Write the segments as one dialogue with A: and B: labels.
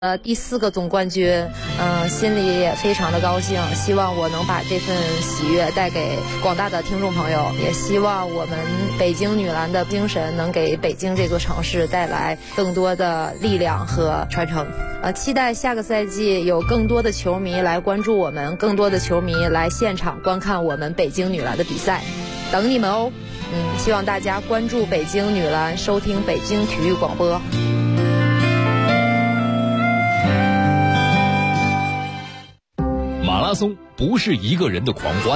A: 第4个总冠军，心里也非常的高兴，希望我能把这份喜悦带给广大的听众朋友，也希望我们北京女篮的精神能给北京这座城市带来更多的力量和传承。期待下个赛季有更多的球迷来关注我们，更多的球迷来现场观看我们北京女篮的比赛，等你们哦。希望大家关注北京女篮，收听北京体育广播。
B: 马拉松不是一个人的狂欢，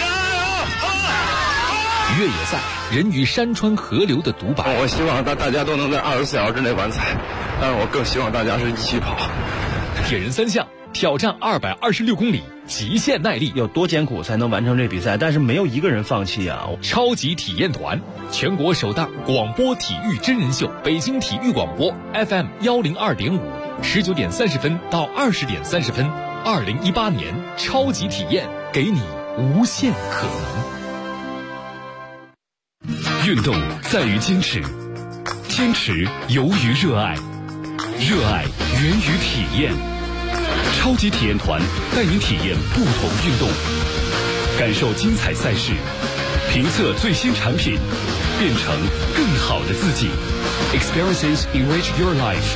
B: 越野赛人与山川河流的独白。
C: 我希望大家都能在24小时之内完赛，但是我更希望大家是一起跑。
B: 铁人3项挑战226公里，极限耐力，
D: 有多艰苦才能完成这比赛？但是没有一个人放弃啊！
B: 超级体验团，全国首档广播体育真人秀，北京体育广播 FM 102.5，19点30分到20点30分。2018年超级体验，给你无限可能。运动在于坚持，坚持由于热爱，热爱源于体验。超级体验团带您体验不同运动，感受精彩赛事，评测最新产品，变成更好的自己。Experiences enrich your life。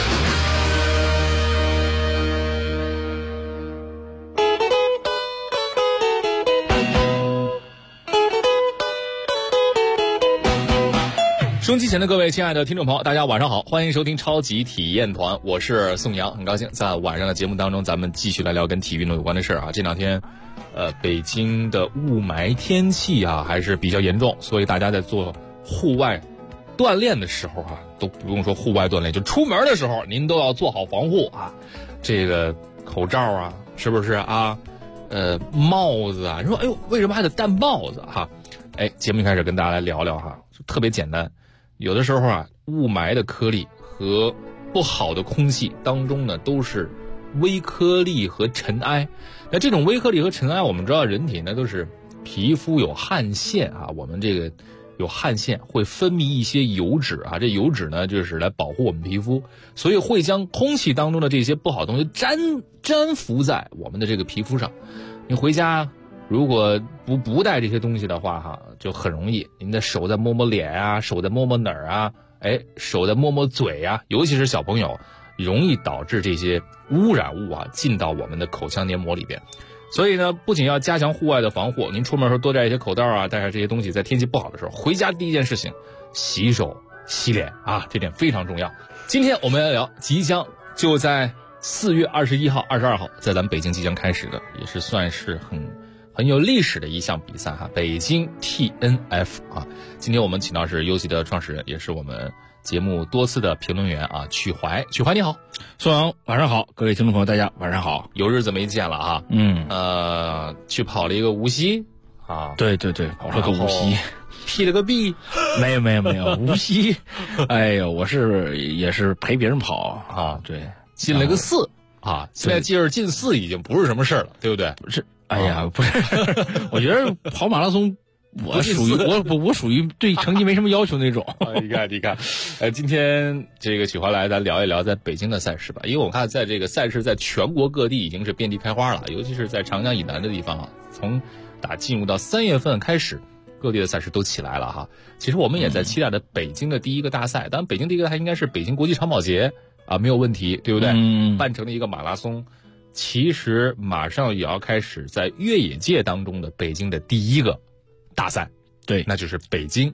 B: 收音机前的各位亲爱的听众朋友，大家晚上好，欢迎收听超级体验团，我是宋阳，很高兴在晚上的节目当中，咱们继续来聊跟体育运动有关的事啊。这两天，北京的雾霾天气啊还是比较严重，所以大家在做户外锻炼的时候啊，都不用说户外锻炼，就出门的时候，您都要做好防护啊。这个口罩啊，是不是啊？帽子啊，你说哎呦，为什么还得戴帽子哈？节目一开始跟大家来聊聊哈，就特别简单。有的时候啊，雾霾的颗粒和不好的空气当中呢，都是微颗粒和尘埃。那这种微颗粒和尘埃，我们知道人体呢都是皮肤有汗腺啊，我们这个有汗腺会分泌一些油脂啊，这油脂呢就是来保护我们皮肤，所以会将空气当中的这些不好的东西粘附在我们的这个皮肤上。你回家如果不带这些东西的话哈，就很容易您的手再摸摸脸啊，手再摸摸哪儿啊，手再摸摸嘴啊，尤其是小朋友，容易导致这些污染物啊进到我们的口腔黏膜里边。所以呢，不仅要加强户外的防护，您出门的时候多戴一些口罩啊，带上这些东西，在天气不好的时候，回家第一件事情洗手洗脸啊，这点非常重要。今天我们要聊即将就在4月21号、22号在咱们北京即将开始的，也是算是很有历史的一项比赛哈，北京 TNF 啊。今天我们请到是优席的创始人，也是我们节目多次的评论员啊，曲怀你好。
D: 宋阳晚上好，各位听众朋友大家晚上好，
B: 有日子没见了啊。去跑了一个无锡啊，
D: 对，跑了个无锡，
B: P 了个 B，
D: 没有无锡，哎呦，也是陪别人跑啊，对，
B: 进了个4啊，现在进4已经不是什么事了，对不对？
D: 不是。哎呀，不是，我觉得跑马拉松，我属于对成绩没什么要求那种。
B: 你看，今天这个曲怀来，咱聊一聊在北京的赛事吧。因为我看在这个赛事在全国各地已经是遍地开花了，尤其是在长江以南的地方啊，从进入到3月份开始，各地的赛事都起来了哈。其实我们也在期待着北京的第一个大赛，当然北京第一个大赛应该是北京国际长跑节啊，没有问题，对不对？办成了一个马拉松。其实马上也要开始在越野界当中的北京的第一个大赛，
D: 对，
B: 那就是北京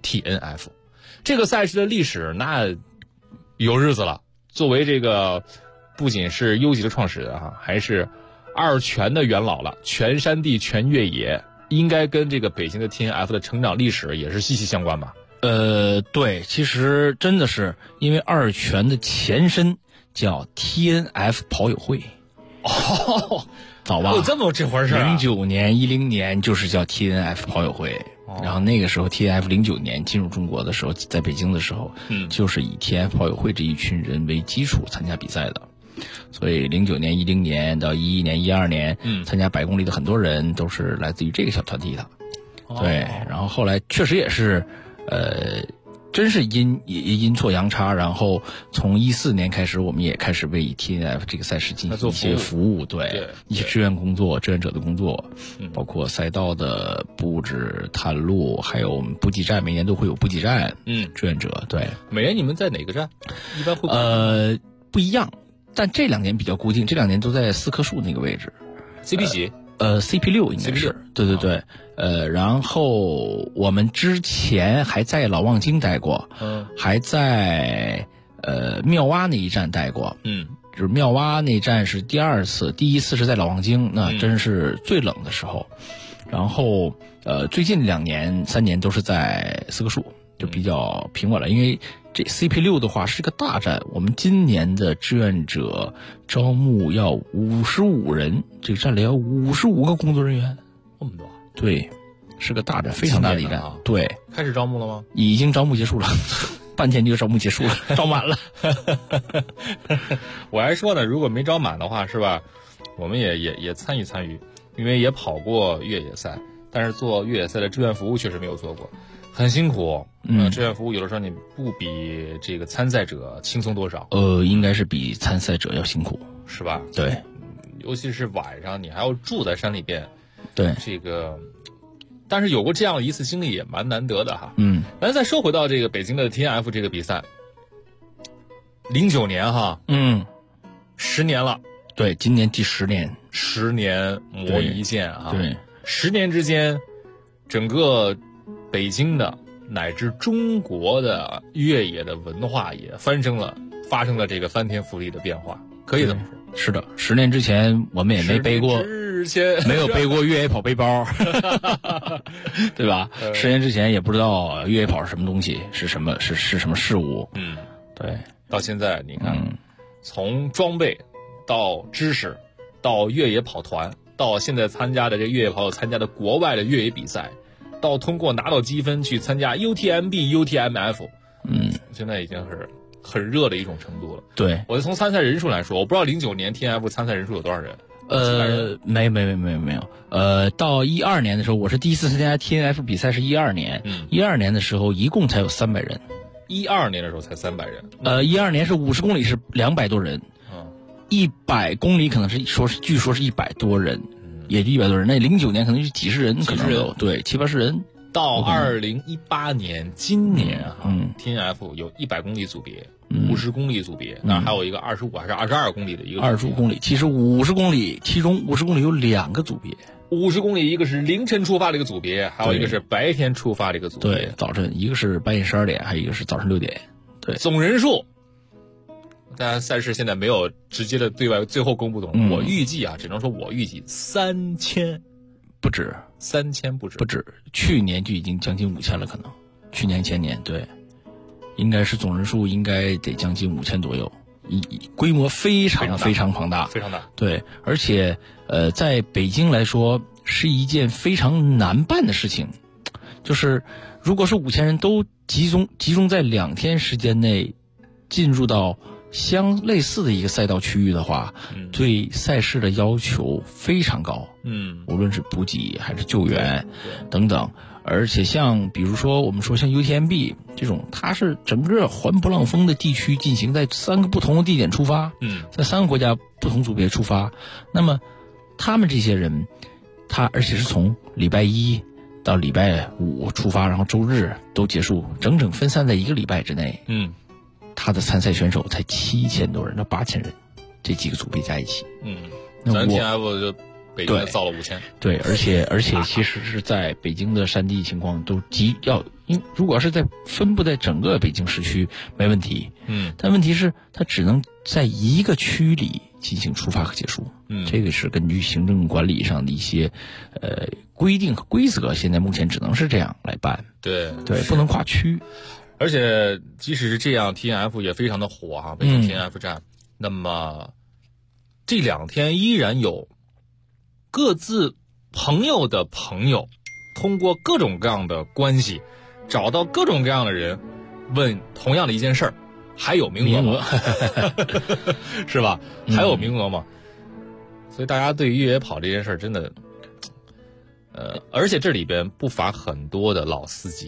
B: TNF 这个赛事的历史那有日子了。作为这个不仅是优级的创始人啊，还是2全的元老了，全山地全越野，应该跟这个北京的 TNF 的成长历史也是息息相关吧？
D: 对，其实真的是因为2全的前身叫 TNF 跑友会。早吧，
B: 有这么这回事啊
D: ？09年、10年就是叫 TNF 跑友会，然后那个时候 TNF 09年进入中国的时候，在北京的时候，就是以 TNF 跑友会这一群人为基础参加比赛的。所以09年、10年到11年、12年，参加100公里的很多人都是来自于这个小团体的。对，然后后来确实也是， 真是阴错阳差，然后从14年开始，我们也开始为 TNF 这个赛事进行一些服务，对一些志愿者的工作，包括赛道的布置、探路，还有我们补给站，每年都会有补给站，志愿者，对。
B: 每年你们在哪个站？一般会
D: 不一样，但这2年比较固定，这2年都在4棵树那个位置。
B: CP 几
D: ？CP6 应该是，对。然后我们之前还在老望京待过，还在妙蛙那一站待过，就是妙蛙那站是第2次，第1次是在老望京，那真是最冷的时候。然后最近2年3年都是在4棵树，就比较平稳了，因为这 CP6 的话是个大站，我们今年的志愿者招募要55人，这个站里要55个工作人员，
B: 那么多。
D: 对，是个大站，非常大的一站。对，
B: 开始招募了吗？
D: 已经招募结束了，半天就招募结束了，招满了。
B: 我还说呢，如果没招满的话，是吧？我们也参与，因为也跑过越野赛，但是做越野赛的志愿服务确实没有做过，很辛苦。志愿服务有的时候你不比这个参赛者轻松多少？
D: 应该是比参赛者要辛苦，
B: 是吧？
D: 对，
B: 尤其是晚上，你还要住在山里边。
D: 对，
B: 这个，但是有过这样一次经历也蛮难得的哈。咱再说回到这个北京的 TNF 这个比赛，09年哈，10年了。对，
D: 今年第10年
B: ，10年磨一剑啊。
D: 对
B: ，10年之间，整个北京的乃至中国的越野的文化也发生了这个翻天覆地的变化，可以这么说。
D: 是的，10年之前我们也没背过，没有背过越野跑背包，对吧？10年之前也不知道越野跑是什么东西，是什么事物。对。
B: 到现在你看，从装备到知识，到越野跑团，到现在参加的这越野跑友参加的国外的越野比赛，到通过拿到积分去参加 UTMB、UTMF， 现在已经是很热的一种程度了。
D: 对，
B: 我从参赛人数来说，我不知道09年 TNF 参赛人数有多少人。
D: 没有。到12年的时候，我是第一次参加 TNF 比赛是12年，12年的时候一共才有300人。
B: 12年的时候才300人。
D: 12年是50公里是200多人，100公里可能是据说是100多人，也就100多人。那09年可能就几十人，可能有对70-80人。
B: 到2018年，今年TNF 有100公里组别、50公里组别，那还有一个25还是22公里的一个
D: 25公里，其实50公里，其中50公里有2个组别。
B: 50公里一个是凌晨出发的一个组别，还有一个是白天出发的一个组别。
D: 对，早晨一个是半夜12点，还有一个是早晨6点。对，
B: 总人数，当然赛事现在没有直接的对外最后公布的。我预计只能说我预计3000，
D: 不止
B: ，3000不止，
D: 去年就已经将近5000了，可能去年前年对，应该是总人数应该得将近5000左右，规模非常庞大，
B: 非常大。对，
D: 而且在北京来说是一件非常难办的事情，就是如果是5000人都集中在2天时间内进入到相类似的一个赛道区域的话，对赛事的要求非常高。无论是补给还是救援等等。而且比如说我们说像 UTMB 这种，它是整个环勃朗峰的地区进行，在3个不同的地点出发，在3个国家不同组别出发。那么他们这些人，而且是从礼拜1到礼拜5出发，然后周日都结束，整整分散在1个礼拜之内。他的参赛选手才7000多人到8000人，这几个组别加一起。
B: 咱 TNF 就北京造了5000。对，
D: 而且其实是在北京的山地情况都如果是在分布在整个北京市区没问题。但问题是它只能在一个区里进行出发和结束。这个是根据行政管理上的一些规定和规则，现在目前只能是这样来办。
B: 对，
D: 不能跨区。
B: 而且即使是这样 ，TNF 也非常的火哈，北京 TNF 站。那么这2天依然有各自朋友的朋友，通过各种各样的关系，找到各种各样的人，问同样的一件事儿，还有名额吗？是吧？还有名额吗？所以大家对于越野跑这件事儿真的，而且这里边不乏很多的老司机。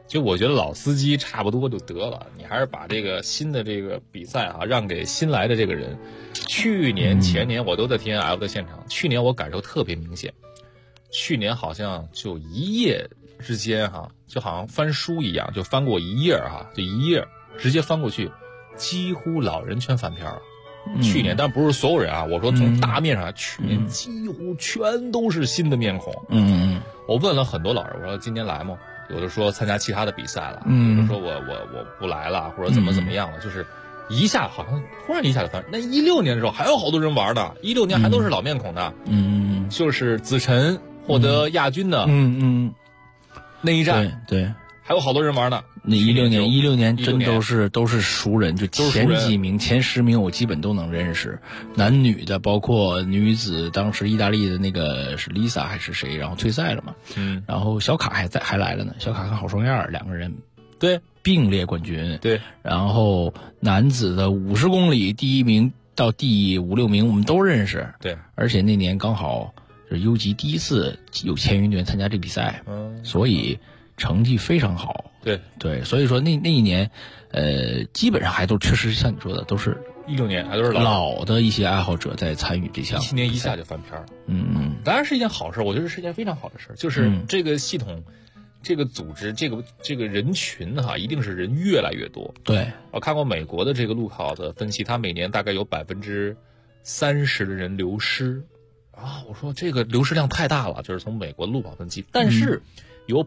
B: 就我觉得老司机差不多就得了，你还是把这个新的这个比赛啊让给新来的这个人。去年前年我都在 TNF 的现场，去年我感受特别明显，去年好像就一夜之间哈，就好像翻书一样，就翻过一页哈，就一页直接翻过去，几乎老人全翻篇了。去年，但不是所有人啊，我说从大面上，去年几乎全都是新的面孔。我问了很多老人，我说今年来吗？有的说参加其他的比赛了，有的说我不来了，或者怎么样了，就是一下好像突然一下就翻。那16年的时候还有好多人玩呢，16年还都是老面孔的，就是子晨获得亚军的，那一站，
D: 对，
B: 还有好多人玩呢。
D: 那16年真都是熟人，就前几名、前10名我基本都能认识，男女的，包括女子，当时意大利的那个是 Lisa 还是谁，然后退赛了嘛，然后小卡还来了呢，小卡跟郝双燕两个人
B: 对
D: 并列冠军，
B: 对，
D: 然后男子的50公里第1名到第5、6名我们都认识，
B: 对，
D: 而且那年刚好是优级第一次有签运动员参加这比赛，所以成绩非常好。对，所以说那一年，基本上还都确实像你说的，都是
B: 16年还都是
D: 老的一些爱好者在参与这项。
B: 17年一下就翻篇了，当然是一件好事，我觉得是一件非常好的事，就是这个系统、这个组织、这个人群哈，一定是人越来越多。
D: 对，
B: 我看过美国的这个路考的分析，他每年大概有30%的人流失啊，我说这个流失量太大了，就是从美国路跑分析，但是有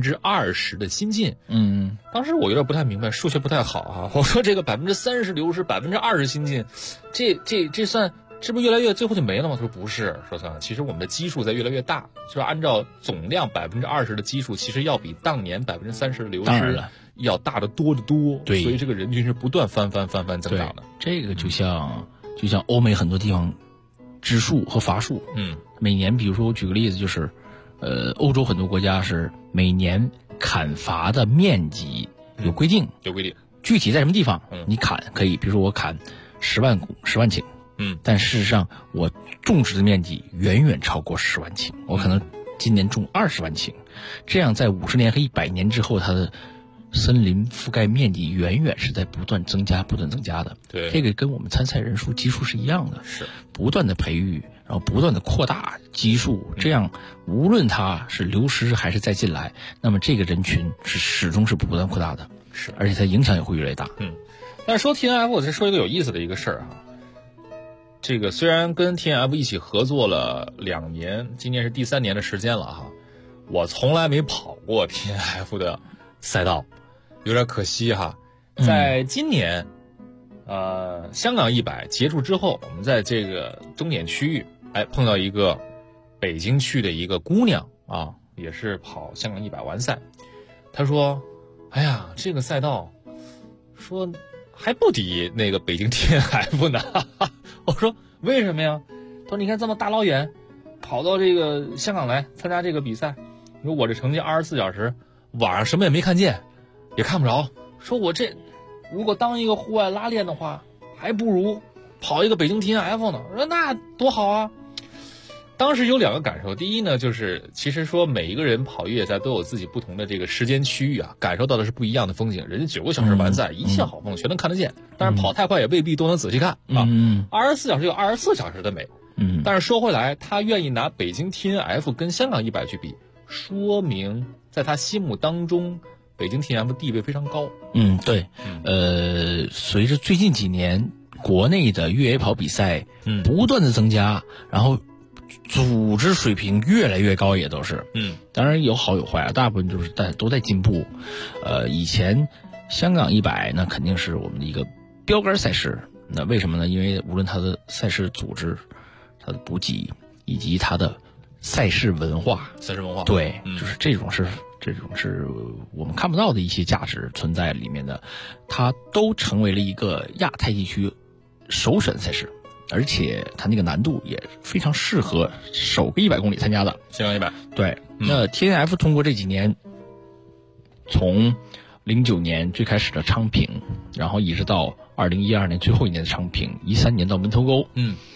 B: 20%的新进。当时我有点不太明白，数学不太好啊。我说这个30%流失，20%新进，这算是不是越来越最后就没了吗？他说不是，说算了，其实我们的基数在越来越大，就是按照总量20%的基数，其实要比当年30%的流失要大得多得多。
D: 对，
B: 所以这个人群是不断翻增长的。
D: 这个就像欧美很多地方植树和伐树，每年比如说我举个例子，就是欧洲很多国家是每年砍伐的面积有规定，具体在什么地方你砍可以，比如说我砍10万顷，但事实上我种植的面积远远超过10万顷，我可能今年种20万顷，这样在50年和100年之后，它的森林覆盖面积远远是在不断增加的。
B: 对，
D: 这个跟我们参赛人数基数是一样的，
B: 是不
D: 断的培育，然后不断的扩大基数，这样无论它是流失还是再进来，那么这个人群是始终是不断扩大的，
B: 是，
D: 而且它影响也会越来越大。
B: 但是说 TNF， 我再说一个有意思的一个事儿啊。这个虽然跟 TNF 一起合作了2年，今年是第3年的时间了哈，我从来没跑过 TNF 的赛道，有点可惜哈。在今年香港100结束之后，我们在这个终点区域碰到一个北京去的一个姑娘啊，也是跑香港100完赛。她说哎呀，这个赛道说还不敌那个北京 TNF 呢。我说为什么呀？他说你看这么大老远跑到这个香港来参加这个比赛，你说我这成绩24小时晚上什么也没看见，也看不着，说我这如果当一个户外拉练的话，还不如跑一个北京 TNF 呢。我说那多好啊。当时有2个感受，第一呢，就是其实说每一个人跑越野赛都有自己不同的这个时间区域啊，感受到的是不一样的风景。人家9个小时完赛，一切好风全能看得见，但是跑太快也未必都能仔细看啊。24小时有24小时的美。但是说回来，他愿意拿北京 TNF 跟香港100去比，说明在他心目当中北京 TNF 地位非常高。
D: 对。随着最近几年国内的越野跑比赛不断的增加，然后组织水平越来越高，也都是当然有好有坏啊，大部分就是都在进步。以前香港100那肯定是我们的一个标杆赛事，那为什么呢？因为无论它的赛事组织、它的补给以及它的赛事文化，对，就是这种是我们看不到的一些价值存在里面的，它都成为了一个亚太地区首选赛事。而且它那个难度也非常适合首个100公里参加的
B: 香港100。
D: 对，那 TNF 通过这几年，从09年最开始的昌平，然后一直到2012年最后一年的昌平，13年到门头沟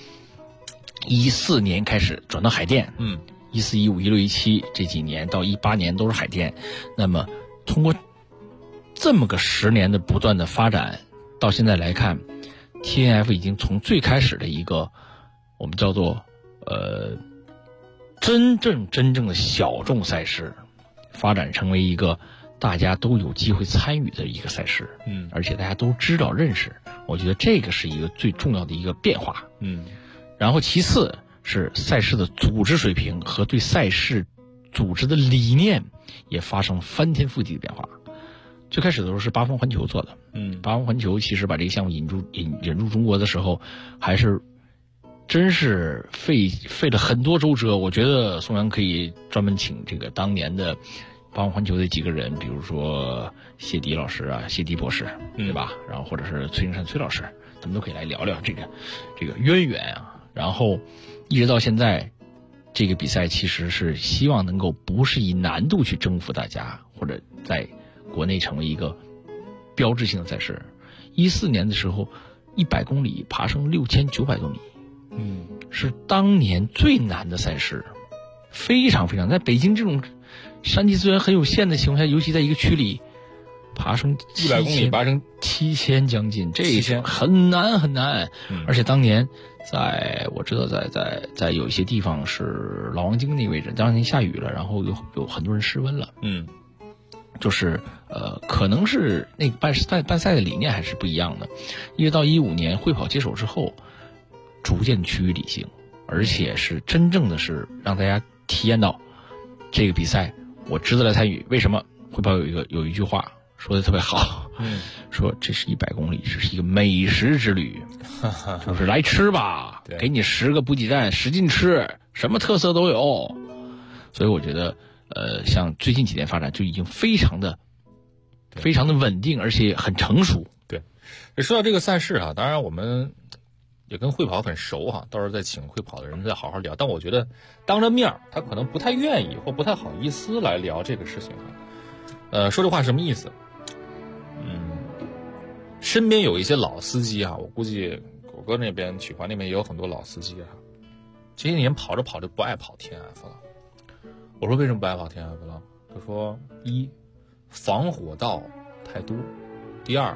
D: ，14年开始转到海淀，14、15、16、17这几年到18年都是海淀。那么通过这么个10年的不断的发展，到现在来看 ，TNF 已经从最开始的一个我们叫做真正的小众赛事，发展成为一个大家都有机会参与的一个赛事，而且大家都知道认识，我觉得这个是一个最重要的一个变化，然后其次是赛事的组织水平和对赛事组织的理念也发生翻天覆地的变化。最开始的时候是八方环球做的，八方环球其实把这个项目引入中国的时候，还是真是费了很多周折。我觉得宋阳可以专门请这个当年的八方环球的几个人，比如说谢迪老师啊，谢迪博士，对吧？然后或者是崔英山崔老师，咱们都可以来聊聊这个渊源啊。然后一直到现在，这个比赛其实是希望能够不是以难度去征服大家，或者在国内成为一个标志性的赛事。14年的时候，100公里爬升6900多米，是当年最难的赛事，非常非常。在北京这种山地资源很有限的情况下，尤其在一个区里，爬升
B: 100公里，爬升
D: 7000将近，这很难很难。而且当年我知道在有一些地方是老王京那位置，当年下雨了，然后有很多人失温了。就是可能是那个办赛的理念还是不一样的。一直到15年会跑接手之后，逐渐趋于理性，而且是真正的是让大家体验到这个比赛我值得来参与。为什么？会跑有一句话说的特别好，说这是100公里，这是一个美食之旅，就是来吃吧，给你10个补给站，使劲吃，什么特色都有。所以我觉得像最近几年发展就已经非常的稳定，而且很成熟。
B: 对，说到这个赛事啊，当然我们也跟会跑很熟哈，到时候再请会跑的人再好好聊。但我觉得当着面他可能不太愿意或不太好意思来聊这个事情哈。说这话什么意思？身边有一些老司机啊，我估计狗哥那边曲环那边也有很多老司机啊，这些年跑着跑着不爱跑 TNF 了。我说为什么不爱跑 TNF 了？他说一，防火道太多；第二，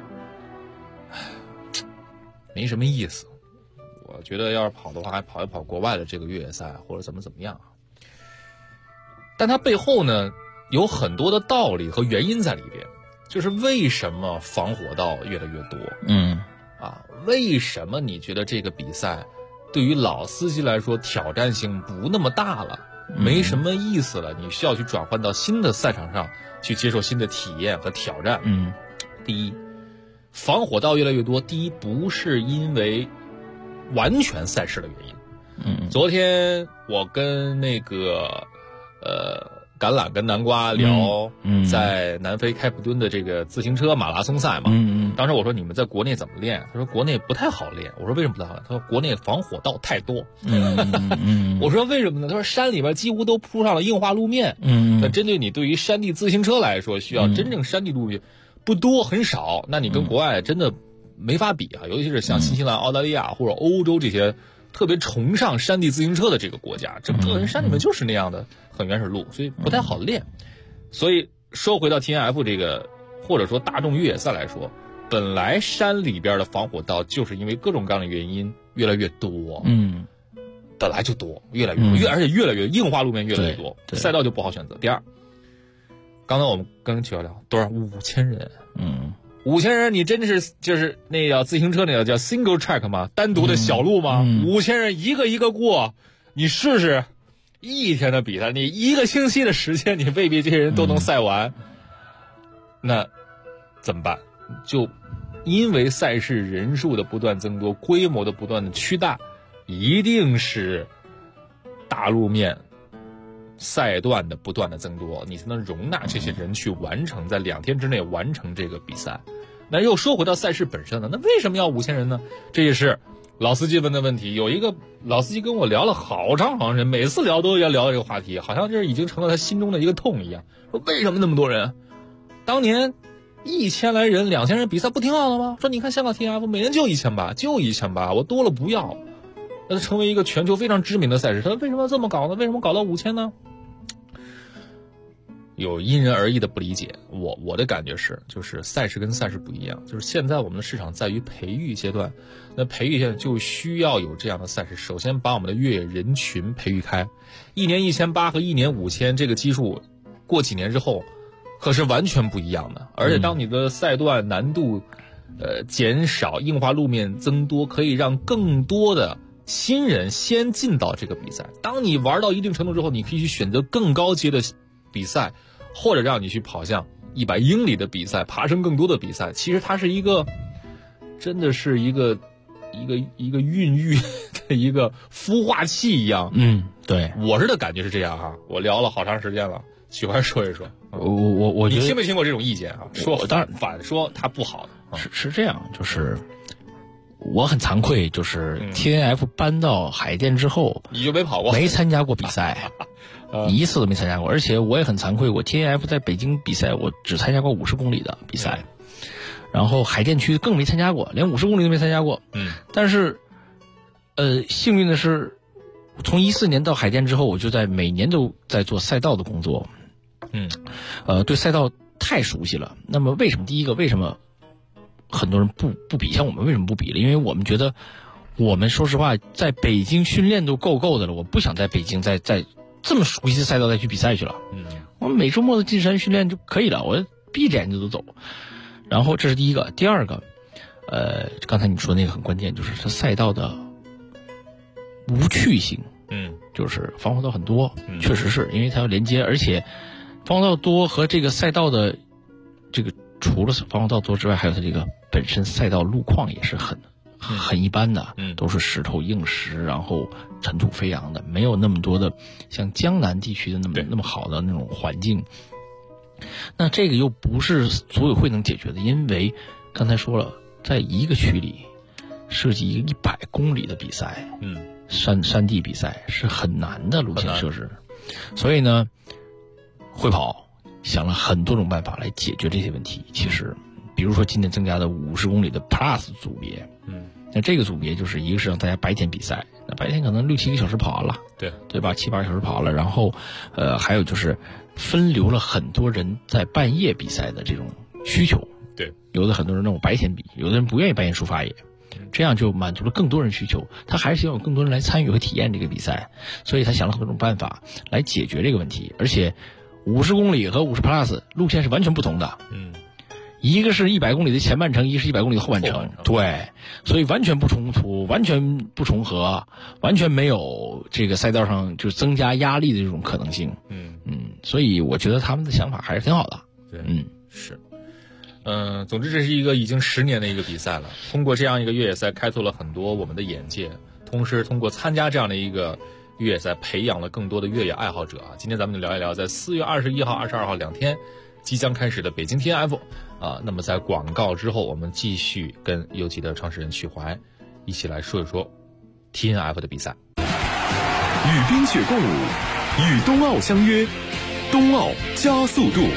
B: 没什么意思。我觉得要是跑的话，还跑一跑国外的这个越野赛或者怎么样啊。但它背后呢，有很多的道理和原因在里边。就是为什么防火道越来越多？为什么你觉得这个比赛对于老司机来说挑战性不那么大了？没什么意思了，你需要去转换到新的赛场上去接受新的体验和挑战。第一，防火道越来越多，第一不是因为完全赛事的原因。昨天我跟那个橄榄跟南瓜聊在南非开普敦的这个自行车马拉松赛嘛，当时我说你们在国内怎么练？他说国内不太好练。我说为什么不太好练？他说国内防火道太多。我说为什么呢？他说山里边几乎都铺上了硬化路面。那针对你对于山地自行车来说，需要真正山地路面不多很少，那你跟国外真的没法比啊，尤其是像新西兰、澳大利亚或者欧洲这些特别崇尚山地自行车的这个国家，整个山里面就是那样的很原始路，所以不太好练。所以说回到 TNF 这个或者说大众越野赛来说，本来山里边的防火道就是因为各种各样的原因越来越多，本来就多，越来越多，而且越来越硬化路面越来越多，赛道就不好选择。第二，刚才我们跟曲瑶聊多少5000人，5000人，你真的是就是那叫自行车那个叫 single track 吗？单独的小路吗？5000人一个一个过，你试试一天的比赛，你1个星期的时间，你未必这些人都能赛完。那怎么办？就因为赛事人数的不断增多，规模的不断的趋大，一定是大路面赛段的不断的增多，你才能容纳这些人去完成，在2天之内完成这个比赛。那又说回到赛事本身了，那为什么要5000人呢？这也是老司机问的问题。有一个老司机跟我聊了好长时间，每次聊都要聊这个话题，好像这已经成了他心中的一个痛一样。说为什么那么多人？当年1000来人、2000人比赛不挺好的吗？说你看香港 TNF 每年就1800，就1800，我多了不要。那它成为一个全球非常知名的赛事，它为什么要这么搞呢？为什么搞到5000呢？ 有因人而异的不理解。我的感觉是，就是赛事跟赛事不一样，就是现在我们的市场在于培育阶段，那培育阶段就需要有这样的赛事，首先把我们的越野人群培育开。1年1800和1年5000这个基数，过几年之后可是完全不一样的。而且当你的赛段难度减少，硬化路面增多，可以让更多的新人先进到这个比赛。当你玩到一定程度之后，你可以去选择更高阶的比赛，或者让你去跑向100英里的比赛，爬升更多的比赛。其实它是一个，真的是一个孕育的一个孵化器一样。
D: 对，
B: 我是的感觉是这样哈。我聊了好长时间了，喜欢说一说。
D: 我觉得
B: 你听没听过这种意见啊？说当然反说它不好的。
D: 是这样，就是我很惭愧，就是 TNF 搬到海淀之后，
B: 你就没跑过，
D: 没参加过比赛。一次都没参加过，而且我也很惭愧，我 TNF 在北京比赛，我只参加过50公里的比赛，然后海淀区更没参加过，连50公里都没参加过。但是，幸运的是，从14年到海淀之后，我就每年都在做赛道的工作。对赛道太熟悉了。那么第一个，为什么很多人不比？像我们为什么不比了？因为我们觉得，我们说实话，在北京训练都够的了，我不想在北京在这么熟悉的赛道再去比赛去了。我们每周末的进山训练就可以了，我闭着眼睛都走。然后这是第一个。第二个，刚才你说那个很关键，就是它赛道的无趣性。就是防滑道很多，确实是因为它要连接，而且防滑道多和这个赛道的这个除了防滑道多之外，还有它这个本身赛道路况也是很一般的，都是石头硬石，然后尘土飞扬的，没有那么多的像江南地区的那么好的那种环境。那这个又不是组委会能解决的，因为刚才说了，在一个区里设计一个100公里的比赛，山地比赛是很难的路线设置，所以呢，会跑想了很多种办法来解决这些问题。其实，比如说今年增加的50公里的 Plus 组别，那这个组别就是一个是让大家白天比赛，那白天可能6-7个小时跑完了，对吧？7-8个小时跑了，然后还有就是分流了很多人在半夜比赛的这种需求。
B: 对，
D: 有的很多人让我白天比，有的人不愿意半夜出发野。这样就满足了更多人需求，他还是希望有更多人来参与和体验这个比赛，所以他想了很多种办法来解决这个问题。而且50公里和50 Plus 路线是完全不同的，一个是100公里的前半程，一个是100公里的后半程，对，所以完全不冲突，完全不重合，完全没有这个赛道上就增加压力的这种可能性。所以我觉得他们的想法还是挺好的。
B: 是。总之这是一个已经10年的一个比赛了，通过这样一个越野赛开拓了很多我们的眼界，同时通过参加这样的一个越野赛培养了更多的越野爱好者啊。今天咱们就聊一聊在4月21号、22号2天即将开始的北京 TNF 啊。那么在广告之后，我们继续跟优吉的创始人曲怀一起来说一说 TNF 的比赛。
E: 与冰雪共舞，与冬奥相约，冬奥加速度。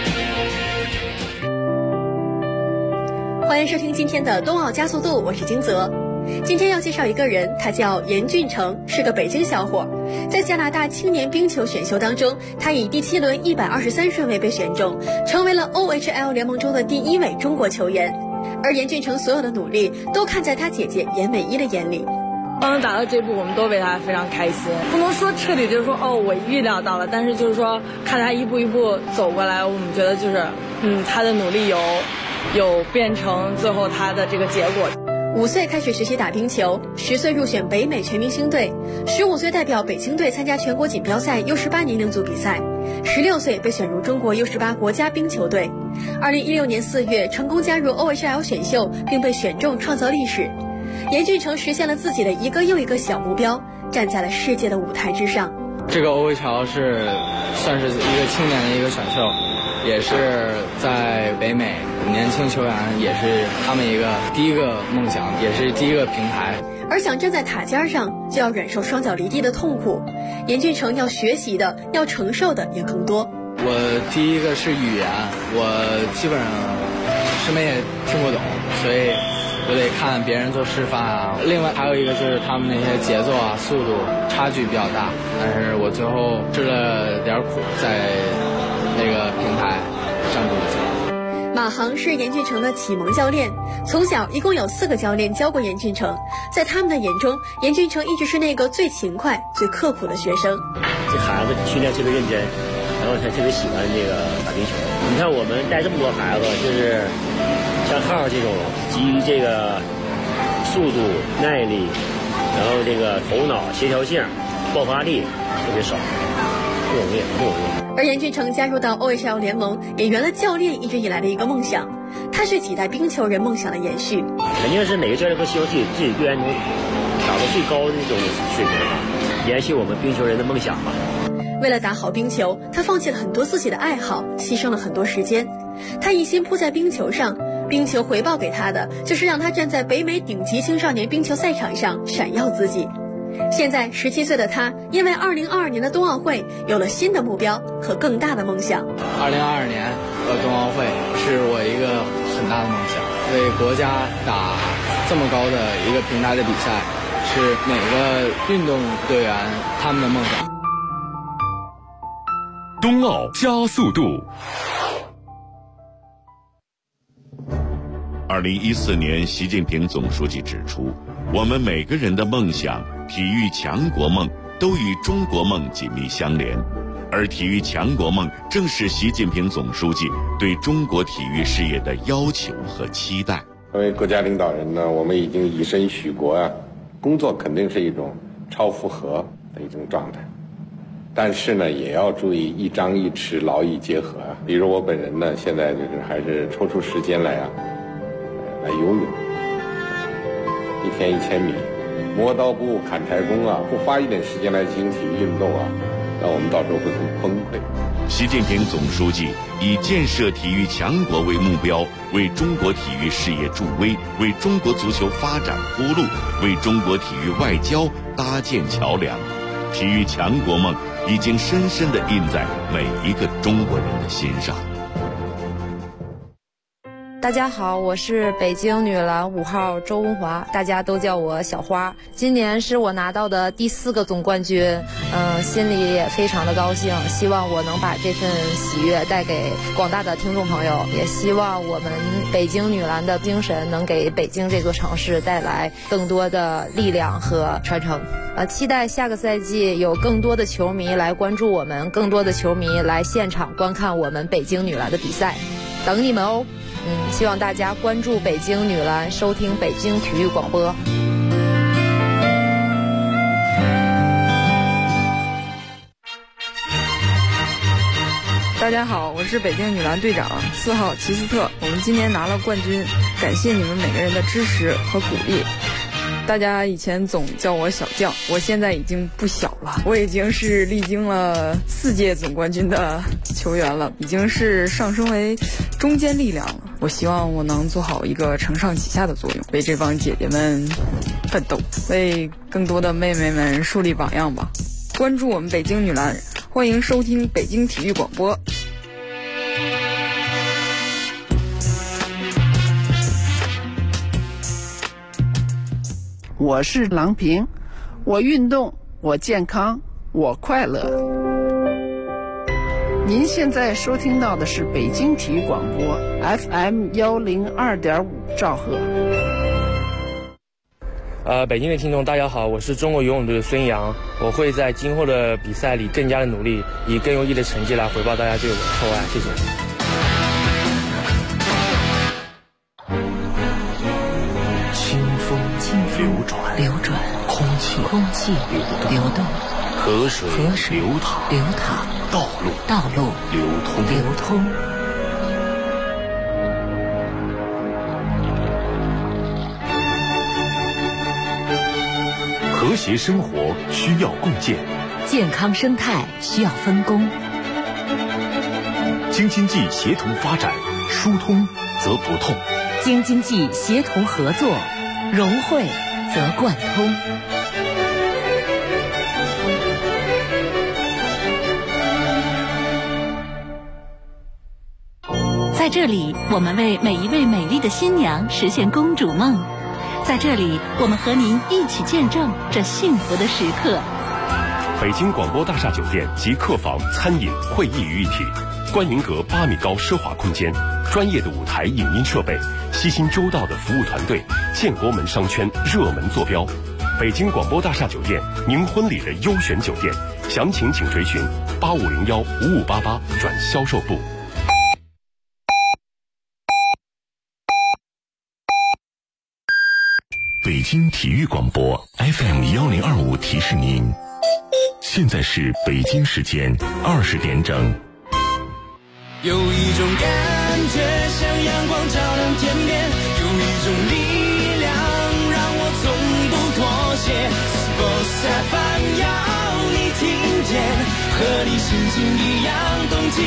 F: 欢迎收听今天的冬奥加速度，我是金泽。今天要介绍一个人，他叫严俊成，是个北京小伙。在加拿大青年冰球选秀当中，他以第7轮123顺位被选中，成为了 OHL 联盟中的第1位中国球员。而严俊成所有的努力都看在他姐姐严美一的眼里。
G: 能达到这步，我们都为他非常开心。不能说彻底就是说我预料到了，但是就是说看他一步一步走过来，我们觉得就是他的努力有变成最后他的这个结果。
F: 5岁开始学习打冰球，10岁入选北美全明星队，15岁代表北京队参加全国锦标赛 U18 年龄组比赛，16岁被选入中国 U18 国家冰球队。2016年4月成功加入 OHL 选秀，并被选中创造历史。严俊成实现了自己的一个又一个小目标，站在了世界的舞台之上。
H: 这个 OHL 是算是一个青年的一个选秀，也是在北美年轻球员也是他们一个第一个梦想，也是第一个平台。
F: 而想站在塔尖上，就要忍受双脚离地的痛苦。严俊成要学习的、要承受的也更多。
H: 我第一个是语言，我基本上什么也听不懂，所以我得看别人做示范啊。另外还有一个就是他们那些节奏啊、速度差距比较大，但是我最后吃了点苦，在那个平台站住了脚。
F: 马航是严俊成的启蒙教练，从小一共有4个教练教过严俊成，在他们的眼中，严俊成一直是那个最勤快、最刻苦的学生。
I: 这孩子训练特别认真，然后他特别喜欢这个打冰球。你看我们带这么多孩子，就是像浩这种基于这个速度、耐力，然后这个头脑协调性、爆发力特别少，不容易，不容易。
F: 而严俊成加入到 OHL 联盟，也圆了教练一直以来的一个梦想，他是几代冰球人梦想的延续。
I: 肯定是每个教练都希望自己队员能打到最高的那种水平，延续我们冰球人的梦想嘛。
F: 为了打好冰球，他放弃了很多自己的爱好，牺牲了很多时间。他一心扑在冰球上，冰球回报给他的就是让他站在北美顶级青少年冰球赛场上闪耀自己。现在17岁的他，因为2022年的冬奥会有了新的目标和更大的梦想。
H: 2022年冬奥会是我一个很大的梦想，为国家打这么高的一个平台的比赛，是每个运动队员他们的梦想。
E: 冬奥加速度。2014年，习近平总书记指出，我们每个人的梦想、体育强国梦都与中国梦紧密相连，而体育强国梦正是习近平总书记对中国体育事业的要求和期待。
J: 作为国家领导人呢，我们已经以身许国啊，工作肯定是一种超负荷的一种状态，但是呢，也要注意一张一弛，劳逸结合啊。比如我本人呢，现在就是还是抽出时间来游泳，一天1000米，磨刀不误砍柴工啊，不花一点时间来进行体育运动啊，那我们到时候会很崩溃。
E: 习近平总书记以建设体育强国为目标，为中国体育事业助威，为中国足球发展铺路，为中国体育外交搭建桥梁。体育强国梦已经深深地印在每一个中国人的心上。
A: 大家好，我是北京女篮5号周文华，大家都叫我小花。今年是我拿到的第4个总冠军，心里也非常的高兴，希望我能把这份喜悦带给广大的听众朋友，也希望我们北京女篮的精神能给北京这座城市带来更多的力量和传承。期待下个赛季有更多的球迷来关注我们，更多的球迷来现场观看我们北京女篮的比赛，等你们哦。希望大家关注北京女篮，收听北京体育广播。
K: 大家好，我是北京女篮队长4号齐斯特，我们今年拿了冠军，感谢你们每个人的支持和鼓励。大家以前总叫我小将，我现在已经不小了，我已经是历经了4届总冠军的球员了，已经是上升为中坚力量了。我希望我能做好一个承上启下的作用，为这帮姐姐们奋斗，为更多的妹妹们树立榜样吧。关注我们北京女篮，欢迎收听北京体育广播。
L: 我是郎平，我运动，我健康，我快乐。您现在收听到的是北京体育广播 FM 102.5兆赫。
M: 北京的听众大家好，我是中国游泳队的孙杨，我会在今后的比赛里更加的努力，以更优异的成绩来回报大家对我的厚爱，谢谢。
N: 流转，空气流动，河水流淌，道路流通。
E: 和谐生活需要共建，
N: 健康生态需要分工。
E: 京津冀协同发展，疏通则不痛；
N: 京津冀协同合作，融汇则贯通。在这里，我们为每一位美丽的新娘实现公主梦。在这里，我们和您一起见证这幸福的时刻。
E: 北京广播大厦酒店及客房、餐饮、会议于一体，
O: 观云阁8米高奢华空间，专业的舞台影音设备，悉心周到的服务团队，建国门商圈热门坐标。北京广播大厦酒店，您婚礼的优选酒店，详情请垂询85015588转销售部。
P: 北京体育广播 FM1025提示您，现在是北京时间20点整。
Q: 有一种感觉像阳光照亮天边，有一种力量让我从不妥协。Sports FM 要你听见，和你心情一样动起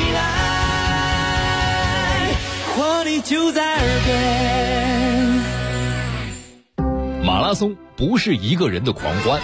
Q: 来，活力就在耳边。
B: 马拉松不是一个人的狂欢，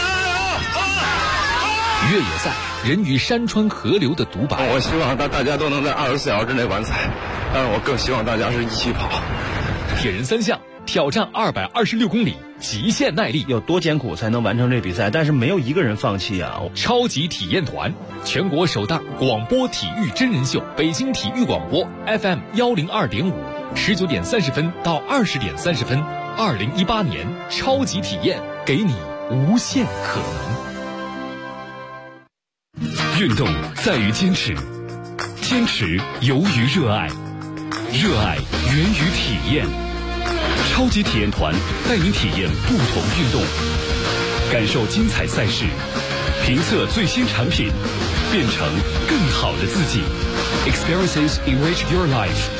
B: 越野赛人与山川河流的独白。
C: 我希望大家都能在24小时之内完赛，但是我更希望大家是一起跑。
B: 铁人3项挑战226公里，极限耐力，
R: 有多艰苦才能完成这比赛？但是没有一个人放弃啊！
B: 超级体验团，全国首档广播体育真人秀，北京体育广播 FM102.5，19点30分到20点30分，2018年超级体验，给你无限可能。
P: 运动在于坚持，坚持由于热爱，热爱源于体验。超级体验团带您体验不同运动，感受精彩赛事，评测最新产品，变成更好的自己。Experiences enrich your life。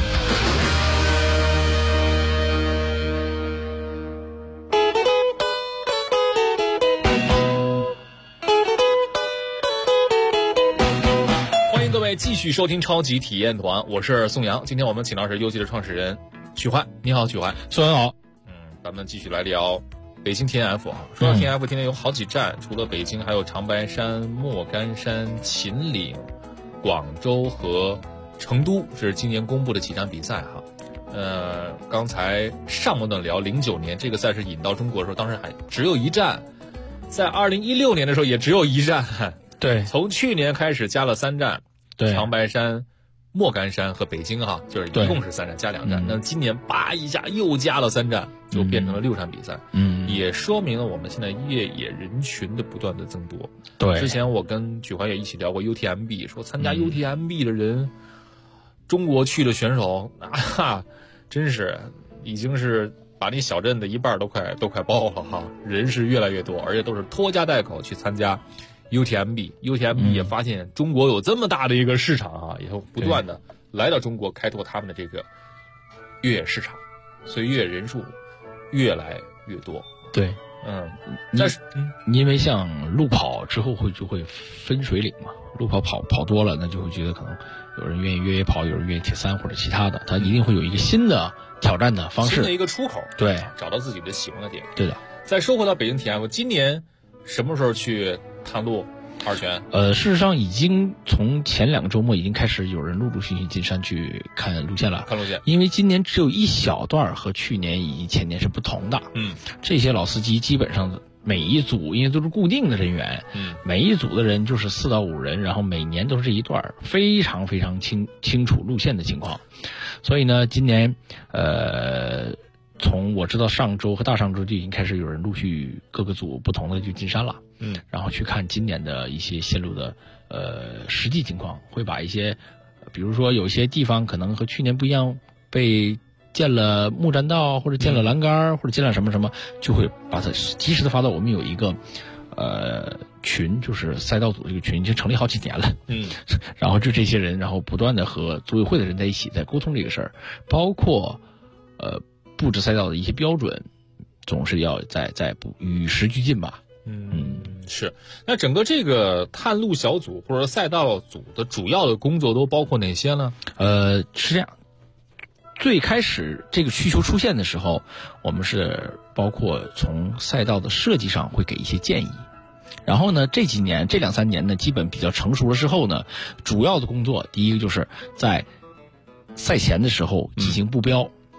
B: 继续收听超级体验团，我是宋阳。今天我们请到是优记的创始人许欢，你好，许欢。
D: 宋阳好。
B: 咱们继续来聊北京 TNF 啊。说到 TNF，今天有好几站，除了北京，还有长白山、莫干山、秦岭、广州和成都，是今年公布的几场比赛哈。刚才上半段聊09年这个赛事引到中国的时候，当时还只有一站，在2016年的时候也只有一站。
D: 对，
B: 从去年开始加了3站。
D: 对，
B: 长白山、莫干山和北京哈，就是一共是3站加2站。那今年叭一下又加了3站，就变成了6场比赛。也说明了我们现在越野人群的不断的增多。
D: 对，
B: 之前我跟许怀也一起聊过 UTMB， 说参加 UTMB 的人，中国去的选手真是已经是把你小镇的一半都快包了哈，人是越来越多，而且都是拖家带口去参加。UTMB 也发现中国有这么大的一个市场啊，以后不断的来到中国开拓他们的这个越野市场，所以越野人数越来越多。
D: 对，但是因为像路跑之后就会分水岭嘛，路跑多了，那就会觉得可能有人愿意越野跑，有人愿意铁三或者其他的，他一定会有一个新的挑战的方式，
B: 新的一个出口，
D: 对，
B: 找到自己的喜欢的点。
D: 对的。
B: 再说回到北京 TNF， 今年什么时候去探路2圈？
D: 事实上已经从前2个周末已经开始有人陆陆续续进山去看路线了。
B: 看路线，
D: 因为今年只有一小段和去年以及前年是不同的。这些老司机基本上每一组因为都是固定的人员，每一组的人就是4到5人，然后每年都是这一段，非常非常清楚路线的情况。所以呢，今年从我知道上周和大上周就已经开始有人陆续各个组不同的就进山了，然后去看今年的一些线路的实际情况，会把一些比如说有一些地方可能和去年不一样，被建了木栈道或者建了栏杆或者建了什么什么，就会把它及时的发到我们有一个群，就是赛道组的一个群，已经成立好几年了。然后就这些人，然后不断的和组委会的人在一起在沟通这个事儿，包括布置赛道的一些标准，总是要在与时俱进吧。
B: 是。那整个这个探路小组或者赛道组的主要的工作都包括哪些呢？
D: 是这样，最开始这个需求出现的时候，我们是包括从赛道的设计上会给一些建议。然后呢，这几年这2、3年呢，基本比较成熟了之后呢，主要的工作第一个就是在赛前的时候进行布标。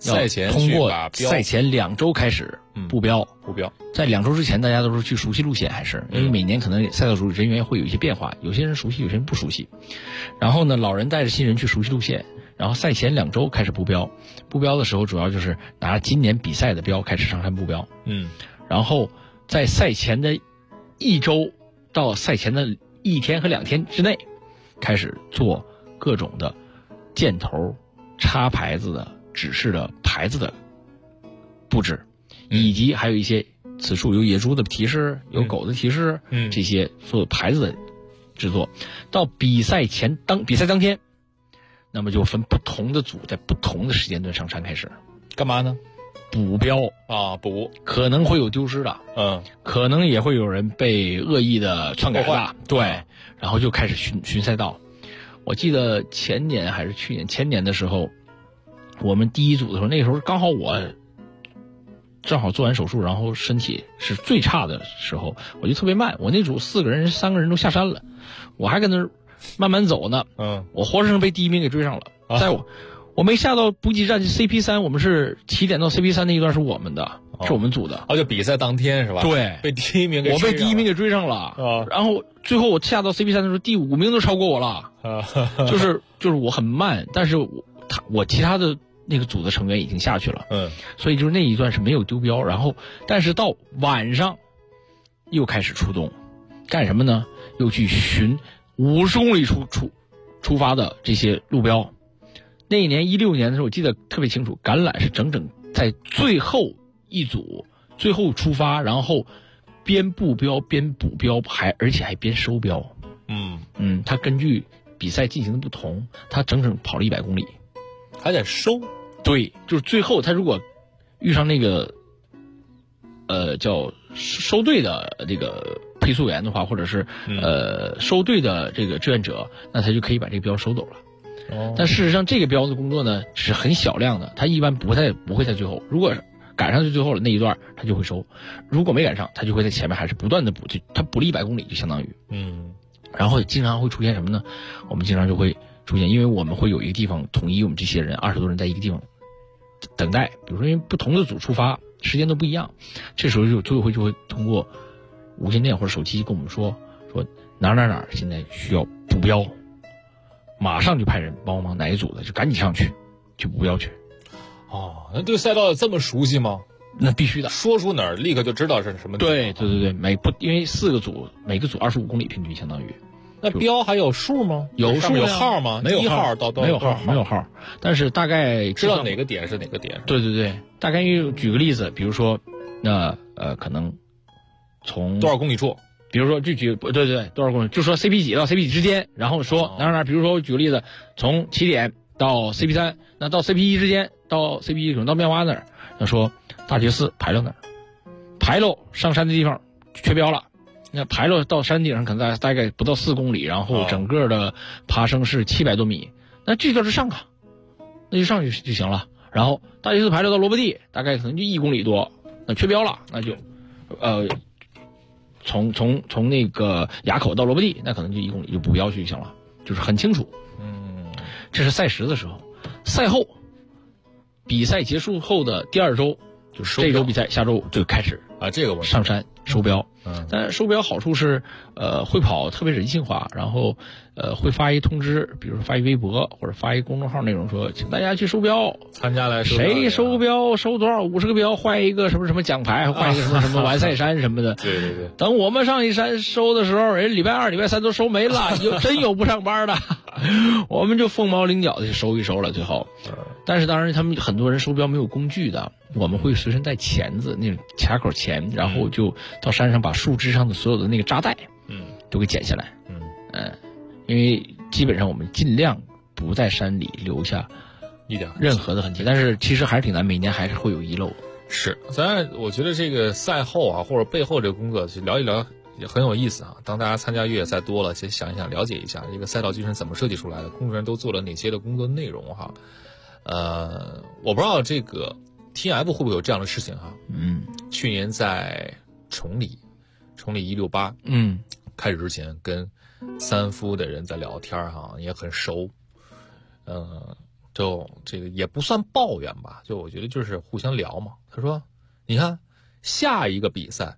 B: 赛前
D: 通过
B: 去把标
D: 赛前2周开始布标，在2周之前，大家都是去熟悉路线，还是因为每年可能赛道组人员会有一些变化，有些人熟悉，有些人不熟悉。然后呢，老人带着新人去熟悉路线，然后赛前2周开始布标。布标的时候，主要就是拿今年比赛的标开始上山布标。然后在赛前的1周到赛前的1天和2天之内，开始做各种的箭头、插牌子的、指示的牌子的布置，以及还有一些此处有野猪的提示，有狗的提示，这些所有牌子的制作。到比赛当天，那么就分不同的组在不同的时间段上山开始，
B: 干嘛呢？
D: 补标
B: 啊，补
D: 可能会有丢失的，可能也会有人被恶意的篡改的，对，然后就开始巡赛道。我记得前年还是去年前年的时候，我们第一组的时候，那时候刚好我正好做完手术，然后身体是最差的时候，我就特别慢，我那组4个人3个人都下山了，我还跟那儿慢慢走呢，我活生生被第1名给追上了，在我没下到补给站 CP3， 我们是起点到 CP3 那一段是我们的，是我们组的。
B: 就比赛当天是吧？
D: 对，
B: 被第1名给
D: 我被第1名给追上了。然后最后我下到 CP3 的时候，第5名都超过我了。就是我很慢，但是我其他的那个组的成员已经下去了。所以就是那一段是没有丢标。然后但是到晚上又开始出动，干什么呢？又去巡50公里出发的这些路标。那一年16年的时候，我记得特别清楚，橄榄是整整在最后一组最后出发，然后边布标边补标，而且还边收标。他根据比赛进行的不同，他整整跑了100公里，
B: 还得收。
D: 对，就是最后他如果遇上那个叫收队的这个配速员的话，或者是收队的这个志愿者，那他就可以把这个标收走了。但事实上这个标的工作呢是很小量的，他一般不会在最后，如果赶上最后了那一段他就会收，如果没赶上他就会在前面还是不断的补，他补了100公里就相当于然后经常会出现什么呢？我们经常就会出现，因为我们会有一个地方统一我们这些人20多人在一个地方等待，比如说因为不同的组出发时间都不一样，这时候组委会就会通过无线电或者手机跟我们说哪现在需要补标，马上就派人帮忙哪一组的就赶紧上去补标去。
B: 那对赛道这么熟悉吗？
D: 那必须的，
B: 说出哪儿立刻就知道是什么地方。
D: 对，因为4个组，每个组25公里平均相当于。
B: 那标还有数吗？
D: 有数
B: 有号吗？
D: 没有
B: 1号到
D: 没有号，但是大概
B: 知道哪个点是哪个点。
D: 对，大概举个例子，比如说可能从
B: 多少公里处，
D: 比如说对多少公里，就说 CP 几到 CP 几之间，然后说哪，比如说我举个例子，从起点到 CP3， 那到 CP1 之间，到 CP1 可能到妙蛙那儿，那说大学4牌楼那儿，牌楼上山的地方缺标了，那牌楼到山顶上可能大概不到4公里，然后整个的爬升是700多米，那这段是上啊，那就上去就行了。然后大学4牌楼到萝卜地大概可能就1公里多，那缺标了，那就从那个垭口到萝卜地，那可能就1公里就补标去就行了，就是很清楚。这是赛时的时候。赛后比赛结束后的第2周，就是这周比赛，下周就开始
B: 这个
D: 上山收标。但收标好处是会跑特别人性化，然后会发一通知，比如说发一微博或者发一公众号内容说请大家去收标，
B: 参加来收标，
D: 谁收标收多少50个标换一个什么什么奖牌，换一个什么完赛衫什么的。
B: 对，
D: 等我们上一山收的时候，人礼拜2礼拜3都收没了，真有不上班的我们就凤毛麟角的去收一收了最后。但是当然他们很多人收标没有工具的，我们会随身带钳子，那种卡口钳，然后就到山上把树枝上的所有的那个扎带都给剪下来。因为基本上我们尽量不在山里留下
B: 一点
D: 任何的痕迹，但是其实还是挺难，每年还是会有遗漏。
B: 是，我觉得这个赛后或者背后这个工作去聊一聊也很有意思啊。当大家参加越野赛多了，先想一想了解一下这个赛道精神怎么设计出来的，工作人员都做了哪些的工作内容我不知道这个 TF 会不会有这样的事情去年在崇礼168开始之前跟3夫的人在聊天也很熟。 就这个也不算抱怨吧，就我觉得就是互相聊嘛。他说：“你看，下一个比赛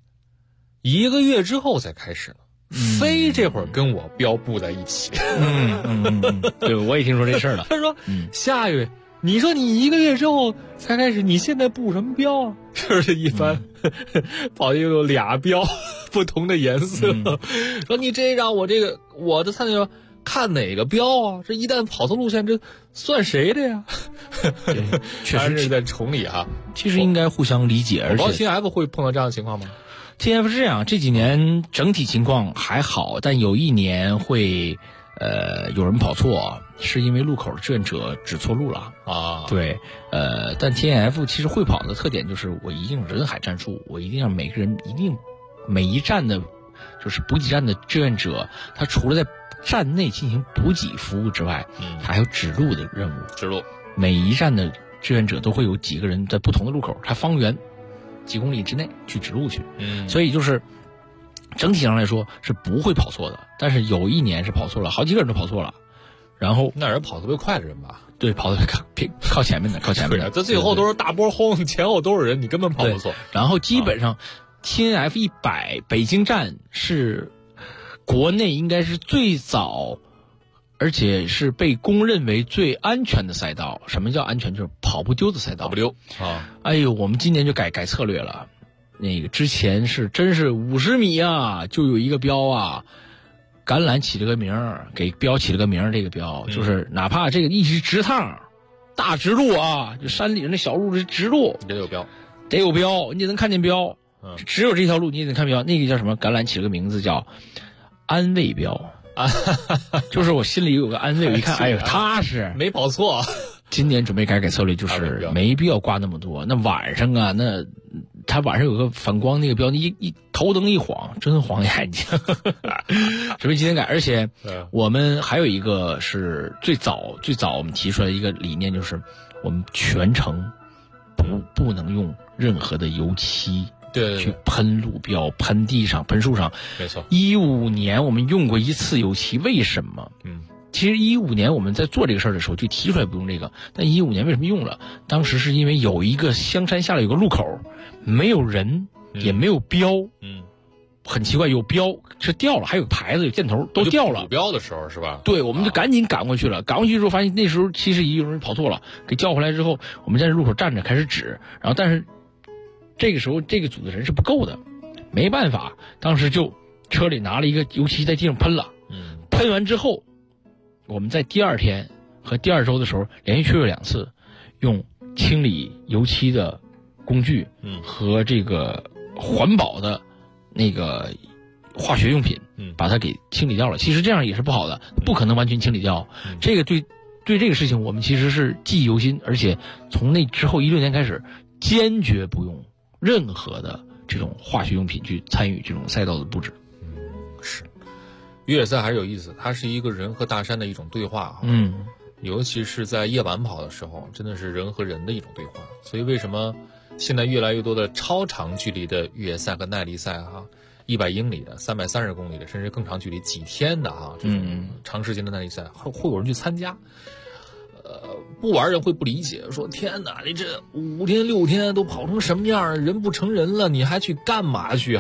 B: 1个月之后才开始呢，非这会儿跟我标布在一起。”
D: 对，我也听说这事儿了。
B: 他说：“下月。”你说你1个月之后才开始，你现在布什么标啊？就是一般跑又有俩标，不同的颜色。说你这让我我的参赛看哪个标啊？这一旦跑错路线，这算谁的呀？
D: 对，确实
B: 是在崇礼哈。
D: 其实应该互相理解，而且
B: TNF 会碰到这样的情况吗
D: ？TNF 是这样，这几年整体情况还好，但有一年会。有人跑错，是因为路口的志愿者指错路了
B: 啊。
D: 对，但 TNF 其实会跑的特点就是我一定人海战术，我一定让每个人每一站的，就是补给站的志愿者，他除了在站内进行补给服务之外，他还有指路的任务。
B: 指路，
D: 每一站的志愿者都会有几个人在不同的路口，他方圆几公里之内去指路去。所以就是。整体上来说是不会跑错的，但是有一年是跑错了，好几个人都跑错了，然后
B: 那人跑特别快的人吧？
D: 对，跑得靠前面的，靠前面的，
B: 这最后都是大波轰，前后都是人，你根本跑不错。
D: 然后基本上 TNF 100北京站是国内应该是最早，而且是被公认为最安全的赛道。什么叫安全？就是跑不丢的赛道。
B: 跑不丢啊！
D: 哎呦，我们今年就改策略了。那个之前是真是50米啊，就有一个标啊，橄榄起了个名儿，给标起了个名儿。这个标就是哪怕这个一直直趟，大直路啊，就山里那小路是直路，
B: 得有标，
D: 你能看见标。只有这条路你也得看标。那个叫什么？橄榄起了个名字叫安慰标，就是我心里有个安慰。我一看，哎呦，踏实，
B: 没跑错。
D: 今年准备改策略，就是没必要挂那么多。那晚上啊，那他晚上有个反光那个标，一头灯一晃，真晃眼睛。准备今天改，而且我们还有一个是最早我们提出来一个理念，就是我们全程不能用任何的油漆。
B: 对，
D: 去喷路标、喷地上、喷树上。
B: 没错。
D: 15年我们用过1次油漆，为什么？其实15年我们在做这个事儿的时候就提出来不用这个，但15年为什么用了？当时是因为有一个香山下来有个路口，没有人，也没有标。很奇怪，有标是掉了，还有牌子、有箭头都掉了。
B: 补标的时候是吧？
D: 对，我们就赶紧赶过去了。赶过去之后发现那时候其实已经有人跑错了，给叫回来之后，我们在这路口站着开始指，然后但是。这个时候这个组的人是不够的，没办法，当时就车里拿了一个油漆在地上喷了。喷完之后，我们在第2天和第2周的时候连续去了2次，用清理油漆的工具和这个环保的那个化学用品把它给清理掉了。其实这样也是不好的，不可能完全清理掉。这个对这个事情我们其实是记忆犹新，而且从那之后16年开始坚决不用任何的这种化学用品去参与这种赛道的布置。
B: 是越野赛还是有意思，它是一个人和大山的一种对话。尤其是在夜晚跑的时候，真的是人和人的一种对话。所以为什么现在越来越多的超长距离的越野赛和耐力赛100英里的、330公里的，甚至更长距离几天的这种长时间的耐力赛，会有人去参加。不玩人会不理解，说天哪，你这5天6天都跑成什么样，人不成人了，你还去干嘛去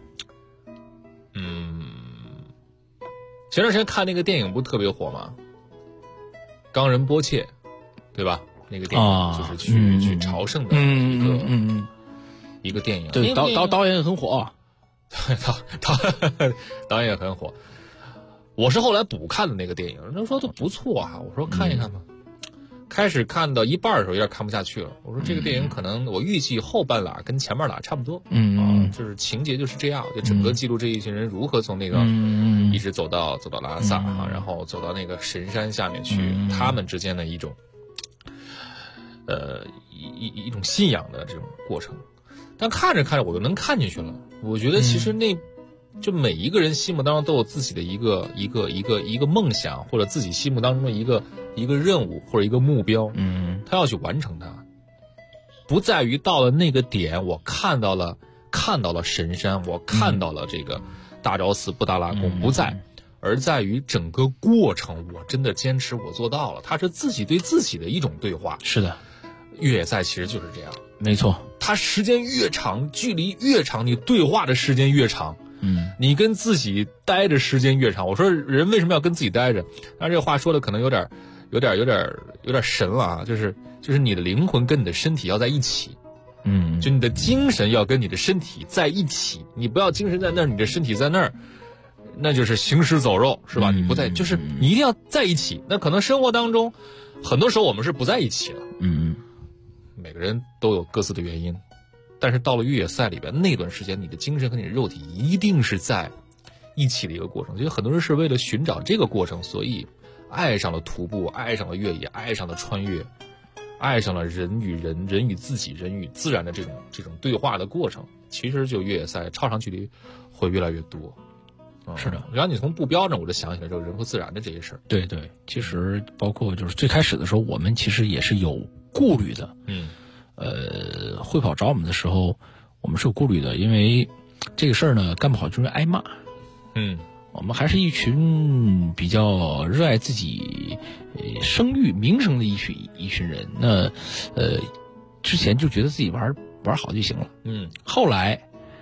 B: 前段时间看那个电影不特别火吗？冈仁波切，对吧？那个电影就是去朝圣的一个电影。
D: 对，导演也很火，
B: 导演也很火。我是后来补看的那个电影，人说都不错我说看一看吧。开始看到一半的时候有点看不下去了，我说这个电影可能我预计后半拉跟前面拉差不多，就是情节就是这样，就整个记录这一群人如何从那个一直走到拉萨然后走到那个神山下面去，他们之间的一种一种信仰的这种过程。但看着看着我就能看进去了，我觉得其实就每一个人心目当中都有自己的一个梦想，或者自己心目当中的一个任务或者一个目标，他要去完成它，不在于到了那个点我看到了神山，我看到了这个大昭寺布达拉宫，不在， 而在于整个过程，我真的坚持，我做到了。它是自己对自己的一种对话。
D: 是的，
B: 越野赛其实就是这样。
D: 没错，
B: 它时间越长，距离越长，你对话的时间越长。你跟自己待着时间越长。我说人为什么要跟自己待着？当然这个话说的可能有点神了啊，就是你的灵魂跟你的身体要在一起。就你的精神要跟你的身体在一起，你不要精神在那儿，你的身体在那儿，那就是行尸走肉，是吧？你不在，就是你一定要在一起。那可能生活当中，很多时候我们是不在一起的。每个人都有各自的原因，但是到了越野赛里边，那段时间你的精神和你的肉体一定是在一起的一个过程。所以很多人是为了寻找这个过程，所以爱上了徒步，爱上了越野，爱上了穿越。爱上了人与人、人与自己、人与自然的这种对话的过程，其实就越野赛超长距离会越来越多。
D: 是的，
B: 然后你从不标准，我就想起来这个人和自然的这些事儿。
D: 对对，其实包括就是最开始的时候，我们其实也是有顾虑的。会跑找我们的时候，我们是有顾虑的，因为这个事儿呢干不好就会挨骂。我们还是一群比较热爱自己声誉名声的一群人。那之前就觉得自己玩好就行了。后来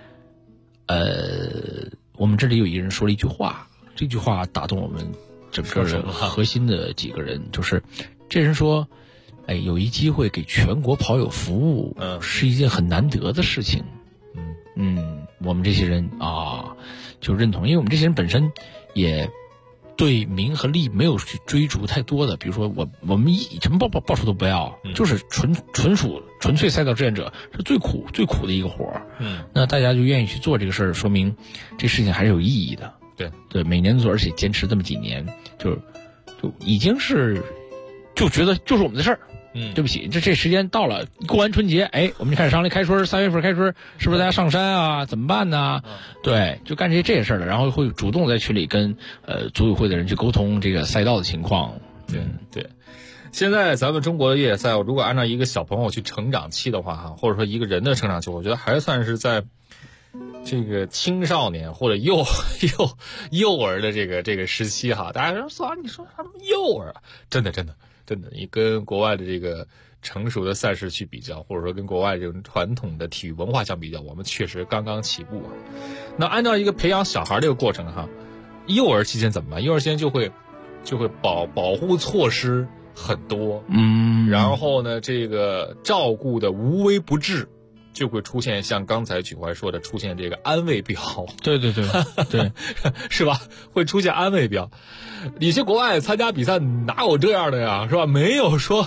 D: 我们这里有一个人说了一句话，这句话打动我们整个人核心的几个人，就是这人说，有一机会给全国跑友服务，是一件很难得的事情。我们这些人啊就认同，因为我们这些人本身也对名和利没有去追逐太多的，比如说我们什么报酬都不要，就是纯粹赛道志愿者是最苦的一个活儿。那大家就愿意去做这个事儿，说明这事情还是有意义的。对，每年做，而且坚持这么几年，就已经是就觉得就是我们的事儿。对不起，这时间到了，过完春节，我们就开始商量开春，3月份开春，是不是大家上山啊？怎么办呢？对，就干这些事儿了，然后会主动在群里跟组委会的人去沟通这个赛道的情况。
B: 对。现在咱们中国的越野赛，如果按照一个小朋友去成长期的话，或者说一个人的成长期，我觉得还算是在这个青少年或者幼儿的这个时期哈。大家说你说什么幼儿啊？真的，你跟国外的这个成熟的赛事去比较，或者说跟国外这种传统的体育文化相比较，我们确实刚刚起步啊。那按照一个培养小孩这个过程哈，幼儿期间怎么办？幼儿期间就会保护措施很多，然后呢，这个照顾的无微不至，就会出现像刚才曲怀说的，出现这个安慰标。
D: 对，
B: 是吧？会出现安慰标。你去国外参加比赛哪有这样的呀，是吧？没有说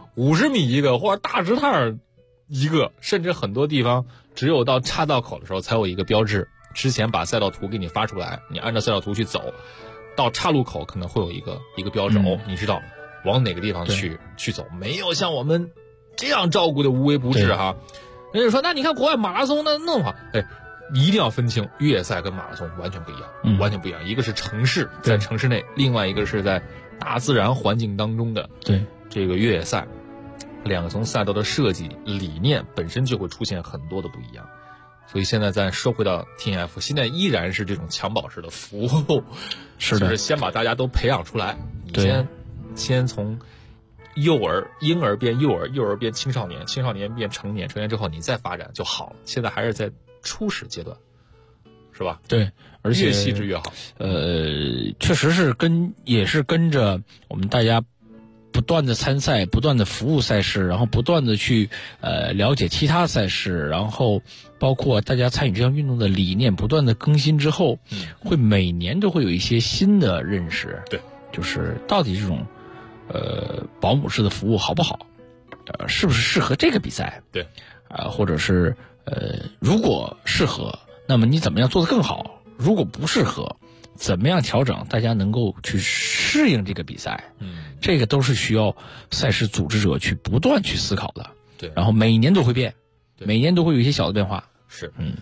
B: 50米一个或者大直趟一个，甚至很多地方只有到岔道口的时候才有一个标志。之前把赛道图给你发出来，你按照赛道图去走，到岔路口可能会有一个标志，你知道往哪个地方去走，没有像我们这样照顾的无微不至哈。人家说那你看国外马拉松那弄好，一定要分清越野赛跟马拉松完全不一样，完全不一样。一个是城市，在城市内，另外一个是在大自然环境当中的这个越野赛，两个从赛道的设计理念本身就会出现很多的不一样。所以现在再说回到 TNF， 现在依然是这种襁褓式的服务，
D: 是的，
B: 就是先把大家都培养出来，你先从婴儿变幼儿，幼儿变青少年，青少年变成年，成年之后你再发展就好了。现在还是在初始阶段，是吧？
D: 对，而且
B: 越细致越好。
D: 确实是也是跟着我们大家不断的参赛，不断的服务赛事，然后不断的去了解其他赛事，然后包括大家参与这项运动的理念不断的更新之后，会每年都会有一些新的认识。
B: 对，
D: 就是到底这种保姆式的服务好不好？是不是适合这个比赛？
B: 对，
D: 或者是如果适合，那么你怎么样做得更好？如果不适合，怎么样调整，大家能够去适应这个比赛？这个都是需要赛事组织者去不断去思考的。
B: 对，
D: 然后每年都会变，每年都会有一些小的变化。
B: 是，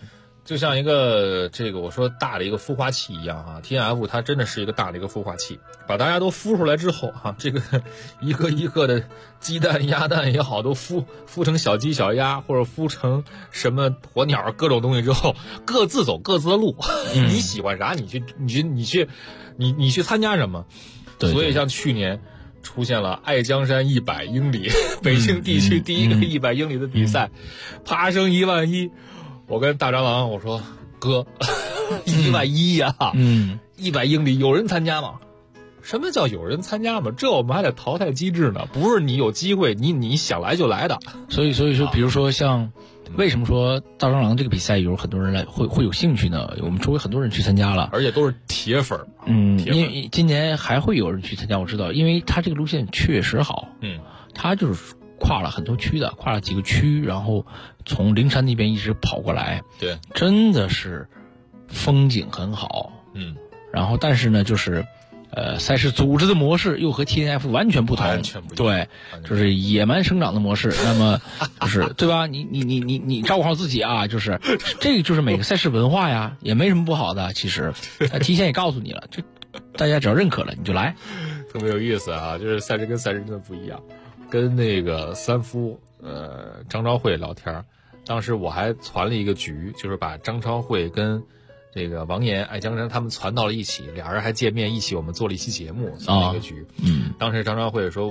B: 就像一个我说大的一个孵化器一样哈 ，TNF 它真的是一个大的一个孵化器，把大家都孵出来之后哈，这个一个一个的鸡蛋、鸭蛋也好，都孵成小鸡、小鸭，或者孵成什么鸵鸟各种东西之后，各自走各自的路。你喜欢啥，你去参加什么？
D: 对。
B: 所以像去年出现了爱江山100英里，北京地区第一个100英里的比赛，爬升11000。我跟大蟑螂我说哥，11000呀，100英里有人参加吗？什么叫有人参加吗？这我们还得淘汰机制呢，不是你有机会你想来就来的。
D: 所以说，比如说像为什么说大蟑螂这个比赛有很多人来会有兴趣呢？我们周围很多人去参加了，
B: 而且都是铁粉。
D: 因为今年还会有人去参加，我知道，因为它这个路线确实好。它就是跨了很多区的，跨了几个区，然后从灵山那边一直跑过来，
B: 对，
D: 真的是风景很好。然后但是呢，就是赛事组织的模式又和 TNF 完全不同，对，就是野蛮生长的模式。那么就是对吧？你照顾好自己啊，就是这个就是每个赛事文化呀，也没什么不好的。其实提前也告诉你了，就大家只要认可了你就来，
B: 特别有意思啊！就是赛事跟赛事真的不一样。跟那个三夫张超慧聊天，当时我还传了一个局，就是把张超慧跟这个王岩、爱江山他们传到了一起，俩人还见面一起，我们做了一期节目，那个局。当时张超慧说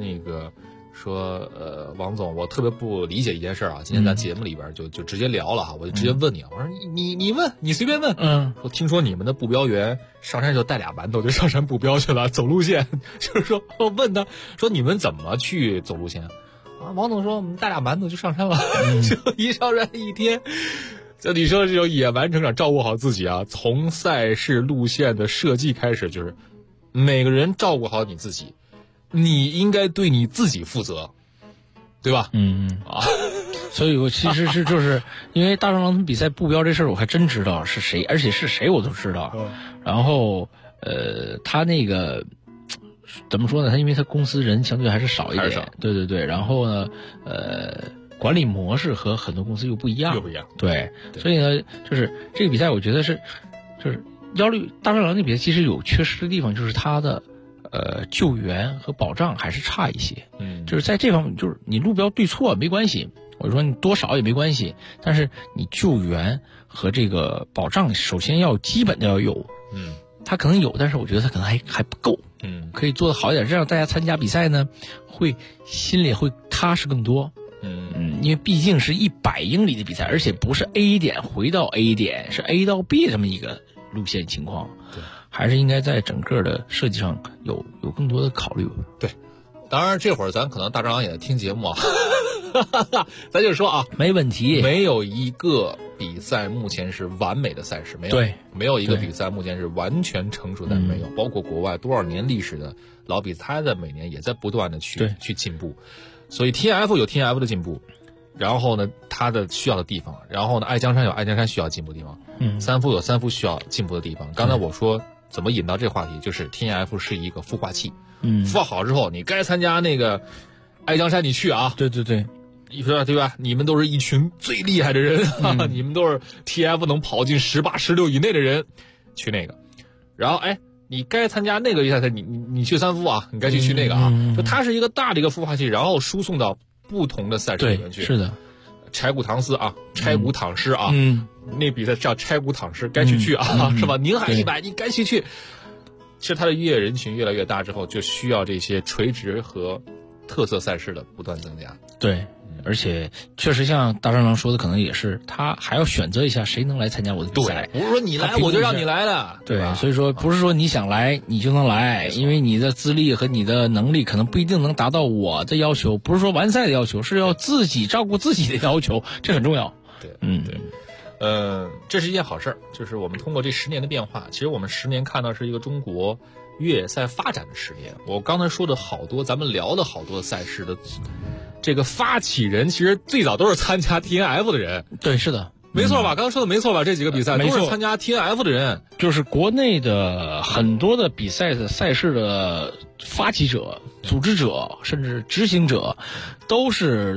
B: 王总，我特别不理解一件事啊，今天在节目里边就直接聊了哈，我就直接问你，我说你问，你随便问。我听说你们的布标员上山就带俩馒头就上山布标去了，走路线，就是说我问他说你们怎么去走路线啊？王总说我们带俩馒头就上山了，就一上山一天。就你说这种野蛮成长，照顾好自己啊，从赛事路线的设计开始，就是每个人照顾好你自己。你应该对你自己负责，对吧？
D: 所以我其实是就是因为大蟑螂他们比赛布标这事儿，我还真知道是谁，而且是谁我都知道。然后他那个怎么说呢？他因为他公司人相对还是少一点，对。然后呢，管理模式和很多公司又不一样，对。所以呢，就是这个比赛，我觉得就是大蟑螂这比赛其实有缺失的地方，就是他的。救援和保障还是差一些，就是在这方面，就是你路标对错没关系，我说你多少也没关系，但是你救援和这个保障首先要基本的要有，他可能有，但是我觉得他可能还不够，可以做得好一点，这样大家参加比赛呢，会心里会踏实更多，因为毕竟是100英里的比赛，而且不是 A 点回到 A 点，是 A 到 B 这么一个路线情况。还是应该在整个的设计上有更多的考虑。
B: 对，当然这会儿咱可能大蟑螂也在听节目啊，咱就说啊，
D: 没问题。
B: 没有一个比赛目前是完美的赛事，没有，
D: 对，
B: 没有一个比赛目前是完全成熟的，没有。包括国外多少年历史的老比赛，它在每年也在不断的去进步。所以 TNF 有 TNF 的进步，然后呢，它的需要的地方，然后呢，爱江山有爱江山需要进步的地方，三夫有三夫需要进步的地方。刚才我说。怎么引到这个话题？就是 TNF 是一个孵化器，孵化好之后，你该参加那个爱江山，你去啊！
D: 对，
B: 你说对吧？你们都是一群最厉害的人，你们都是 TNF 能跑进18、16以内的人，去那个。然后你该参加那个比赛，你去三夫啊，你该去那个啊。就它是一个大的一个孵化器，然后输送到不同的赛事里面去。
D: 是的。
B: 拆骨唐斯啊，拆骨躺尸啊，那比赛叫拆骨躺尸，该去啊，是吧？宁海100，你该去。其实它的越野人群越来越大之后，就需要这些垂直和特色赛事的不断增加。
D: 对，而且确实像大蟑螂说的，可能也是他还要选择一下谁能来参加我的比赛。
B: 不是说你来我就让你来的，
D: 对，所以说不是说你想来你就能来，因为你的资历和你的能力可能不一定能达到我的要求，不是说完赛的要求，是要自己照顾自己的要求，这很重要。
B: 对，这是一件好事儿，就是我们通过这10年的变化，其实我们10年看到是一个中国越野赛发展的10年。我刚才说的好多，咱们聊的好多赛事的这个发起人，其实最早都是参加 TNF 的人。
D: 对，是的，
B: 没错吧？刚刚说的没错吧？这几个比赛都是参加 TNF 的人，
D: 就是国内的很多的比赛的赛事的发起者、组织者，甚至执行者，都是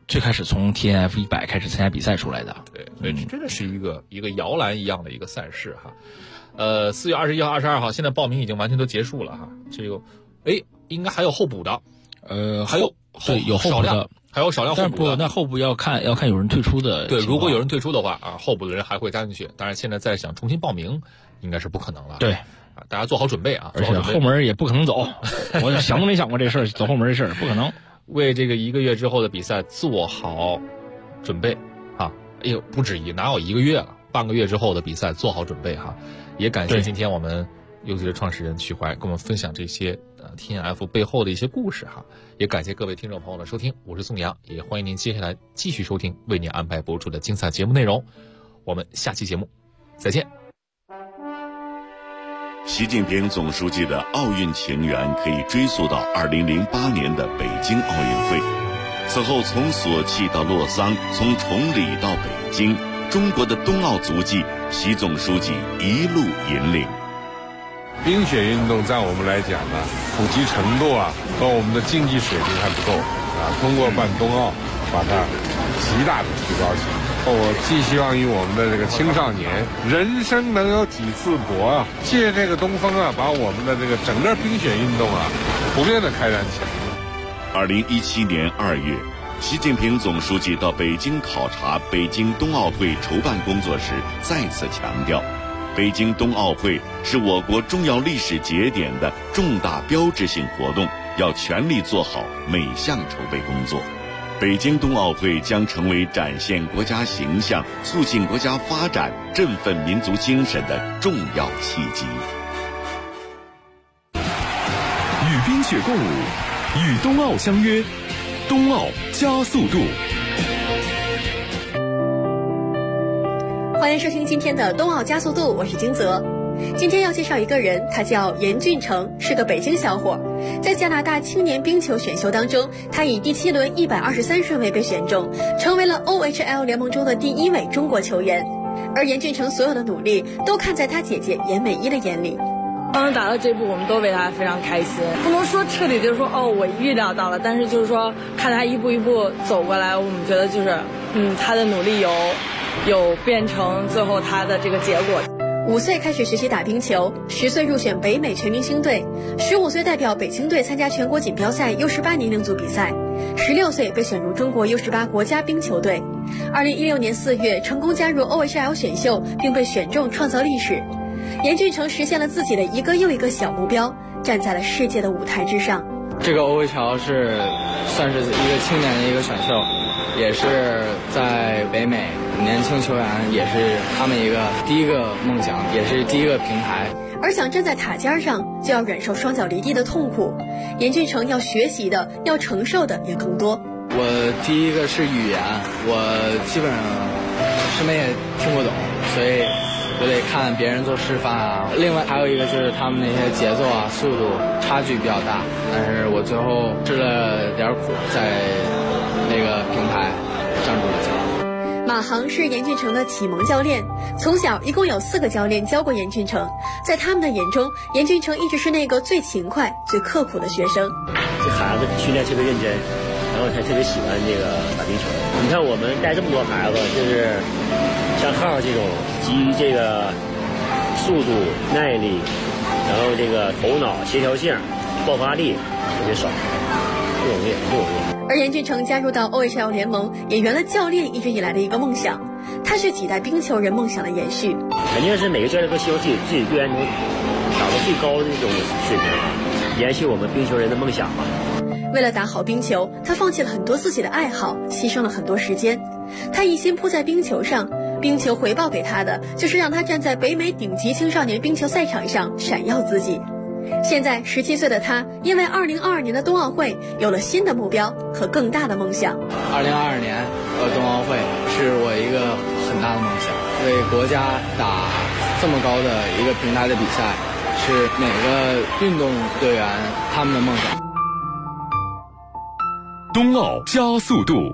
D: 最开始从 TNF 100开始参加比赛出来的。
B: 对，所以真的是一个摇篮一样的一个赛事哈。4月21号、22号，现在报名已经完全都结束了哈。这个，应该还有候补的，还有
D: 有候补的。
B: 还有少量候补的，
D: 那候补要看有人退出的。
B: 对，如果有人退出的话啊，候补的人还会加进去。当然，现在再想重新报名，应该是不可能了。
D: 对，
B: 大家做好准备啊！
D: 而且后门也不可能走，我想都没想过这事儿，走后门这事儿不可能。
B: 为这个1个月之后的比赛做好准备啊！不止哪有1个月了，半个月之后的比赛做好准备哈。也感谢今天我们优级的创始人曲怀跟我们分享这些TNF 背后的一些故事哈，也感谢各位听众朋友的收听，我是宋阳，也欢迎您接下来继续收听为您安排播出的精彩节目内容，我们下期节目再见。
E: 习近平总书记的奥运情缘可以追溯到2008年的北京奥运会，此后从索契到洛桑，从崇礼到北京，中国的冬奥足迹，习总书记一路引领。
S: 冰雪运动在我们来讲呢，普及程度和我们的竞技水平还不够通过办冬奥把它极大的提高起来。我寄希望于我们的这个青少年，人生能有几次搏借这个东风把我们的这个整个冰雪运动普遍的开展起来。
E: 2017年2月，习近平总书记到北京考察北京冬奥会筹办工作时，再次强调，北京冬奥会是我国重要历史节点的重大标志性活动，要全力做好每项筹备工作。北京冬奥会将成为展现国家形象、促进国家发展、振奋民族精神的重要契机。
P: 与冰雪共舞，与冬奥相约，冬奥加速度。
F: 欢迎收听今天的冬奥加速度，我是金泽。今天要介绍一个人，他叫严俊成，是个北京小伙。在加拿大青年冰球选秀当中，他以第7轮123顺位被选中，成为了 OHL 联盟中的第1位中国球员。而严俊成所有的努力都看在他姐姐严美一的眼里。
G: 刚刚打到这步，我们都为他非常开心。不能说彻底就是说我预料到了，但是就是说看他一步一步走过来，我们觉得就是他的努力有变成最后他的这个结果。
F: 5岁开始学习打冰球，10岁入选北美全明星队，15岁代表北京队参加全国锦标赛 U18 年龄组比赛，16岁被选入中国 U18 国家冰球队。2016年4月成功加入 OHL 选秀，并被选中创造历史。严俊成实现了自己的一个又一个小目标，站在了世界的舞台之上。
H: 这个 OHL 是算是一个青年的一个选秀，也是在北美年轻球员，也是他们一个第一个梦想，也是第一个平台。
F: 而想站在塔尖上，就要忍受双脚离地的痛苦。严俊成要学习的、要承受的也更多。
H: 我第一个是语言，我基本上什么也听不懂，所以我得看别人做示范另外还有一个就是他们那些节奏速度差距比较大，但是我最后吃了点苦，在那个平台站住了脚。
F: 马航是严俊成的启蒙教练，从小一共有4个教练教过严俊成，在他们的眼中，严俊成一直是那个最勤快、最刻苦的学生。
I: 这孩子训练特别认真，然后他特别喜欢这个打冰球。你看我们带这么多孩子，就是像浩这种基于这个速度、耐力，然后这个头脑协调性、爆发力特别少，不容易，不容易。
F: 而严俊成加入到 OHL 联盟，也圆了教练一直以来的一个梦想，他是几代冰球人梦想的延续。
I: 肯定是每个教练都希望自己队员能打到最高的这种水平，延续我们冰球人的梦想嘛。
F: 为了打好冰球，他放弃了很多自己的爱好，牺牲了很多时间。他一心扑在冰球上，冰球回报给他的就是让他站在北美顶级青少年冰球赛场上闪耀自己。现在17岁的他，因为2022年的冬奥会有了新的目标和更大的梦想。
H: 2022年冬奥会是我一个很大的梦想，为国家打这么高的一个平台的比赛，是每个运动队员他们的梦想。
P: 冬奥加速度。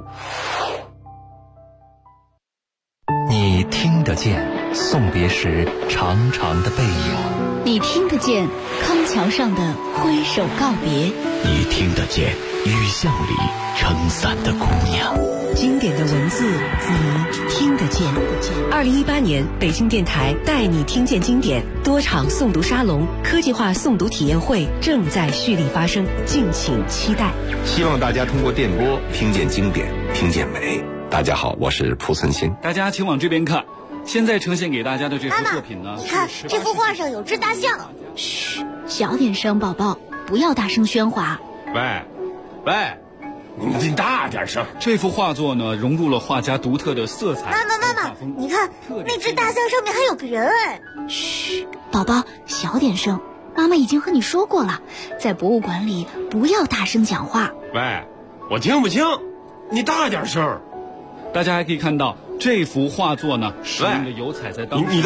N: 你听得见送别时长长的背影，
T: 你听得见康桥上的挥手告别，
N: 你听得见雨巷里撑伞的姑娘。
T: 经典的文字你听得见。2018年北京电台带你听见经典多场诵读沙龙、科技化诵读体验会正在蓄力发生，敬请期待。
U: 希望大家通过电波听见经典，听见美。大家好，我是蒲存昕。
V: 大家请往这边看，现在呈现给大家的这幅作品呢，
W: 你看这幅画上有只大象。
X: 嘘，小点声，宝宝，不要大声喧哗。
V: 喂，你大点声。这幅画作呢，融入了画家独特的色彩。
W: 妈妈，你看那只大象上面还有个人哎。
X: 嘘，宝宝，小点声。妈妈已经和你说过了，在博物馆里不要大声讲话。
V: 喂，我听不清，你大点声。大家还可以看到这幅画作呢，使用的油彩在当时。